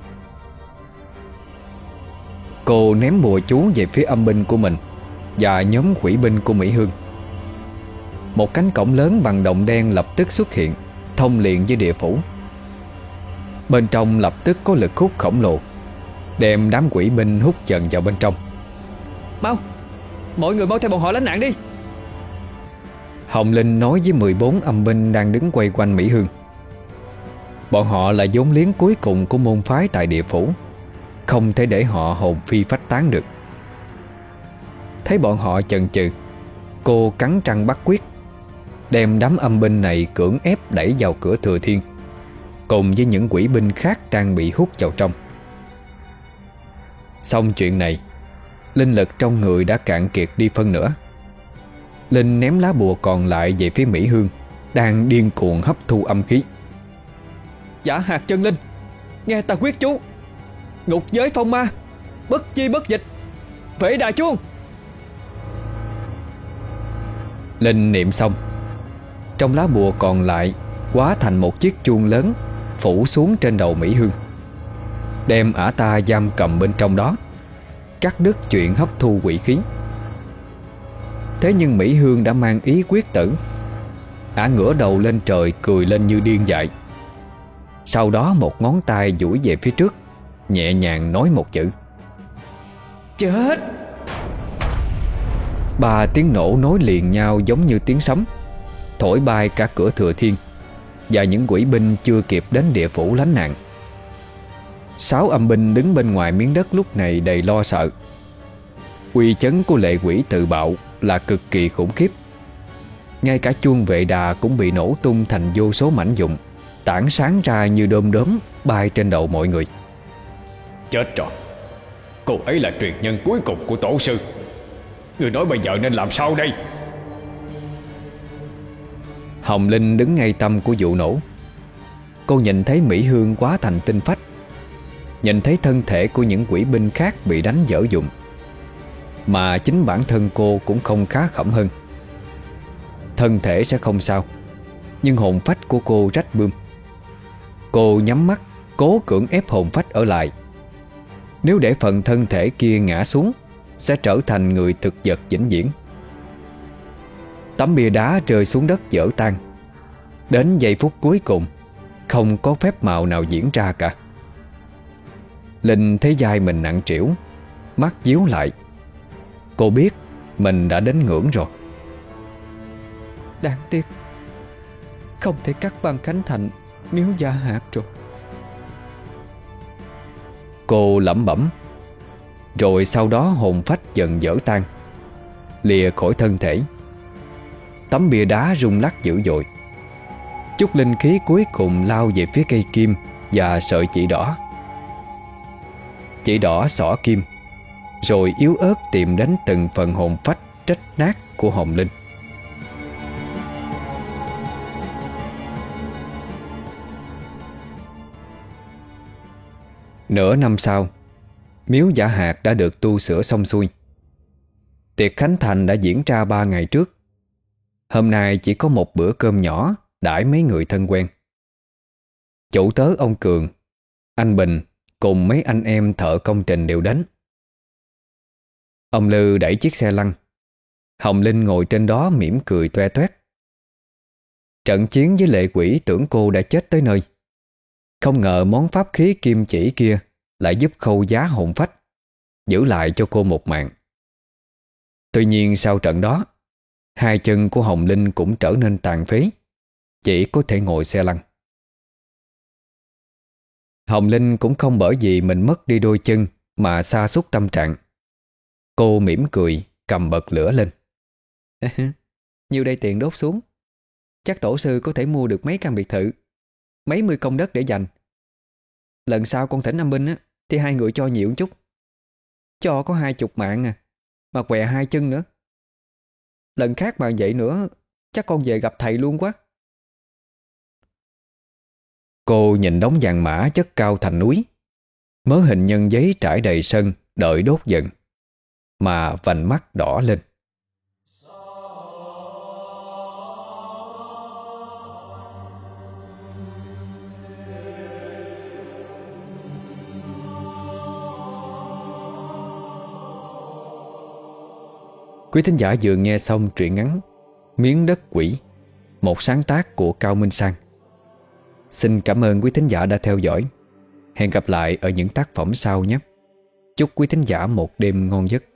Cô ném bùa chú về phía âm binh của mình và nhóm quỷ binh của Mỹ Hương. Một cánh cổng lớn bằng đồng đen lập tức xuất hiện, thông liền với địa phủ. Bên trong lập tức có lực hút khổng lồ, đem đám quỷ binh hút dần vào bên trong. Mau, mọi người mau theo bọn họ lánh nạn đi. Hồng Linh nói với mười bốn âm binh đang đứng quay quanh Mỹ Hương. Bọn họ là vốn liếng cuối cùng của môn phái tại địa phủ, không thể để họ hồn phi phách tán được. Thấy bọn họ chần chừ, cô cắn răng bắt quyết, đem đám âm binh này cưỡng ép đẩy vào cửa thừa thiên, cùng với những quỷ binh khác đang bị hút vào trong. Xong chuyện này, linh lực trong người đã cạn kiệt đi phân nửa. Linh ném lá bùa còn lại về phía Mỹ Hương, đang điên cuồng hấp thu âm khí. Giả hạt chân linh, nghe ta quyết chú: ngục giới phong ma, bất chi bất dịch, phệ đà chuông. Linh niệm xong, trong lá bùa còn lại hóa thành một chiếc chuông lớn phủ xuống trên đầu Mỹ Hương, đem ả ta giam cầm bên trong đó, cắt đứt chuyện hấp thu quỷ khí. Thế nhưng Mỹ Hương đã mang ý quyết tử. Ả ngửa đầu lên trời cười lên như điên dại. Sau đó một ngón tay duỗi về phía trước, nhẹ nhàng nói một chữ: chết. Ba tiếng nổ nối liền nhau giống như tiếng sấm, thổi bay cả cửa thừa thiên và những quỷ binh chưa kịp đến địa phủ lánh nạn. Sáu âm binh đứng bên ngoài miếng đất lúc này đầy lo sợ. Uy chấn của lệ quỷ tự bạo là cực kỳ khủng khiếp. Ngay cả chuông vệ đà cũng bị nổ tung thành vô số mảnh vụn, tản sáng ra như đom đóm bay trên đầu mọi người. Chết rồi, cô ấy là truyền nhân cuối cùng của tổ sư. Người nói bây giờ nên làm sao đây? Hồng Linh đứng ngay tâm của vụ nổ. Cô nhìn thấy Mỹ Hương hóa thành tinh phách, nhìn thấy thân thể của những quỷ binh khác bị đánh dở dụng, mà chính bản thân cô cũng không khá khẩm hơn. Thân thể sẽ không sao, nhưng hồn phách của cô rách bươm. Cô nhắm mắt, cố cưỡng ép hồn phách ở lại. Nếu để phần thân thể kia ngã xuống, sẽ trở thành người thực vật vĩnh viễn. Tấm bia đá rơi xuống đất vỡ tan. Đến giây phút cuối cùng, không có phép màu nào diễn ra cả. Linh thấy vai mình nặng trĩu, mắt díu lại. Cô biết mình đã đến ngưỡng rồi. Đáng tiếc, không thể cắt băng khánh thành miếu Giả Hạt rồi. Cô lẩm bẩm. Rồi sau đó hồn phách dần vỡ tan, lìa khỏi thân thể. Tấm bia đá rung lắc dữ dội. Chút linh khí cuối cùng lao về phía cây kim và sợi chỉ đỏ. Chỉ đỏ xỏ kim, rồi yếu ớt tìm đến từng phần hồn phách trách nát của Hồng Linh. Nửa năm sau, miếu Giả Hạt đã được tu sửa xong xuôi. Tiệc khánh thành đã diễn ra ba ngày trước. Hôm nay chỉ có một bữa cơm nhỏ đãi mấy người thân quen. Chủ tớ ông Cường, anh Bình cùng mấy anh em thợ công trình đều đến. Ông Lư đẩy chiếc xe lăn. Hồng Linh ngồi trên đó mỉm cười toe toét. Trận chiến với lệ quỷ tưởng cô đã chết tới nơi. Không ngờ món pháp khí kim chỉ kia lại giúp khâu giá hồn phách, giữ lại cho cô một mạng. Tuy nhiên sau trận đó, hai chân của Hồng Linh cũng trở nên tàn phế, chỉ có thể ngồi xe lăn. Hồng Linh cũng không bởi vì mình mất đi đôi chân mà sa sút tâm trạng. Cô mỉm cười, cầm bật lửa lên. Nhiêu đây tiền đốt xuống, chắc tổ sư có thể mua được mấy căn biệt thự, mấy mươi công đất để dành. Lần sau con thỉnh âm binh á, thì hai người cho nhiều chút. Cho có hai chục mạng à, mà què hai chân nữa. Lần khác mà vậy nữa, chắc con về gặp thầy luôn quá. Cô nhìn đống vàng mã chất cao thành núi, mớ hình nhân giấy trải đầy sân đợi đốt dần, mà vành mắt đỏ lên. Quý thính giả vừa nghe xong truyện ngắn Miếng đất quỷ, một sáng tác của Cao Minh Sang. Xin cảm ơn quý thính giả đã theo dõi. Hẹn gặp lại ở những tác phẩm sau nhé. Chúc quý thính giả một đêm ngon giấc.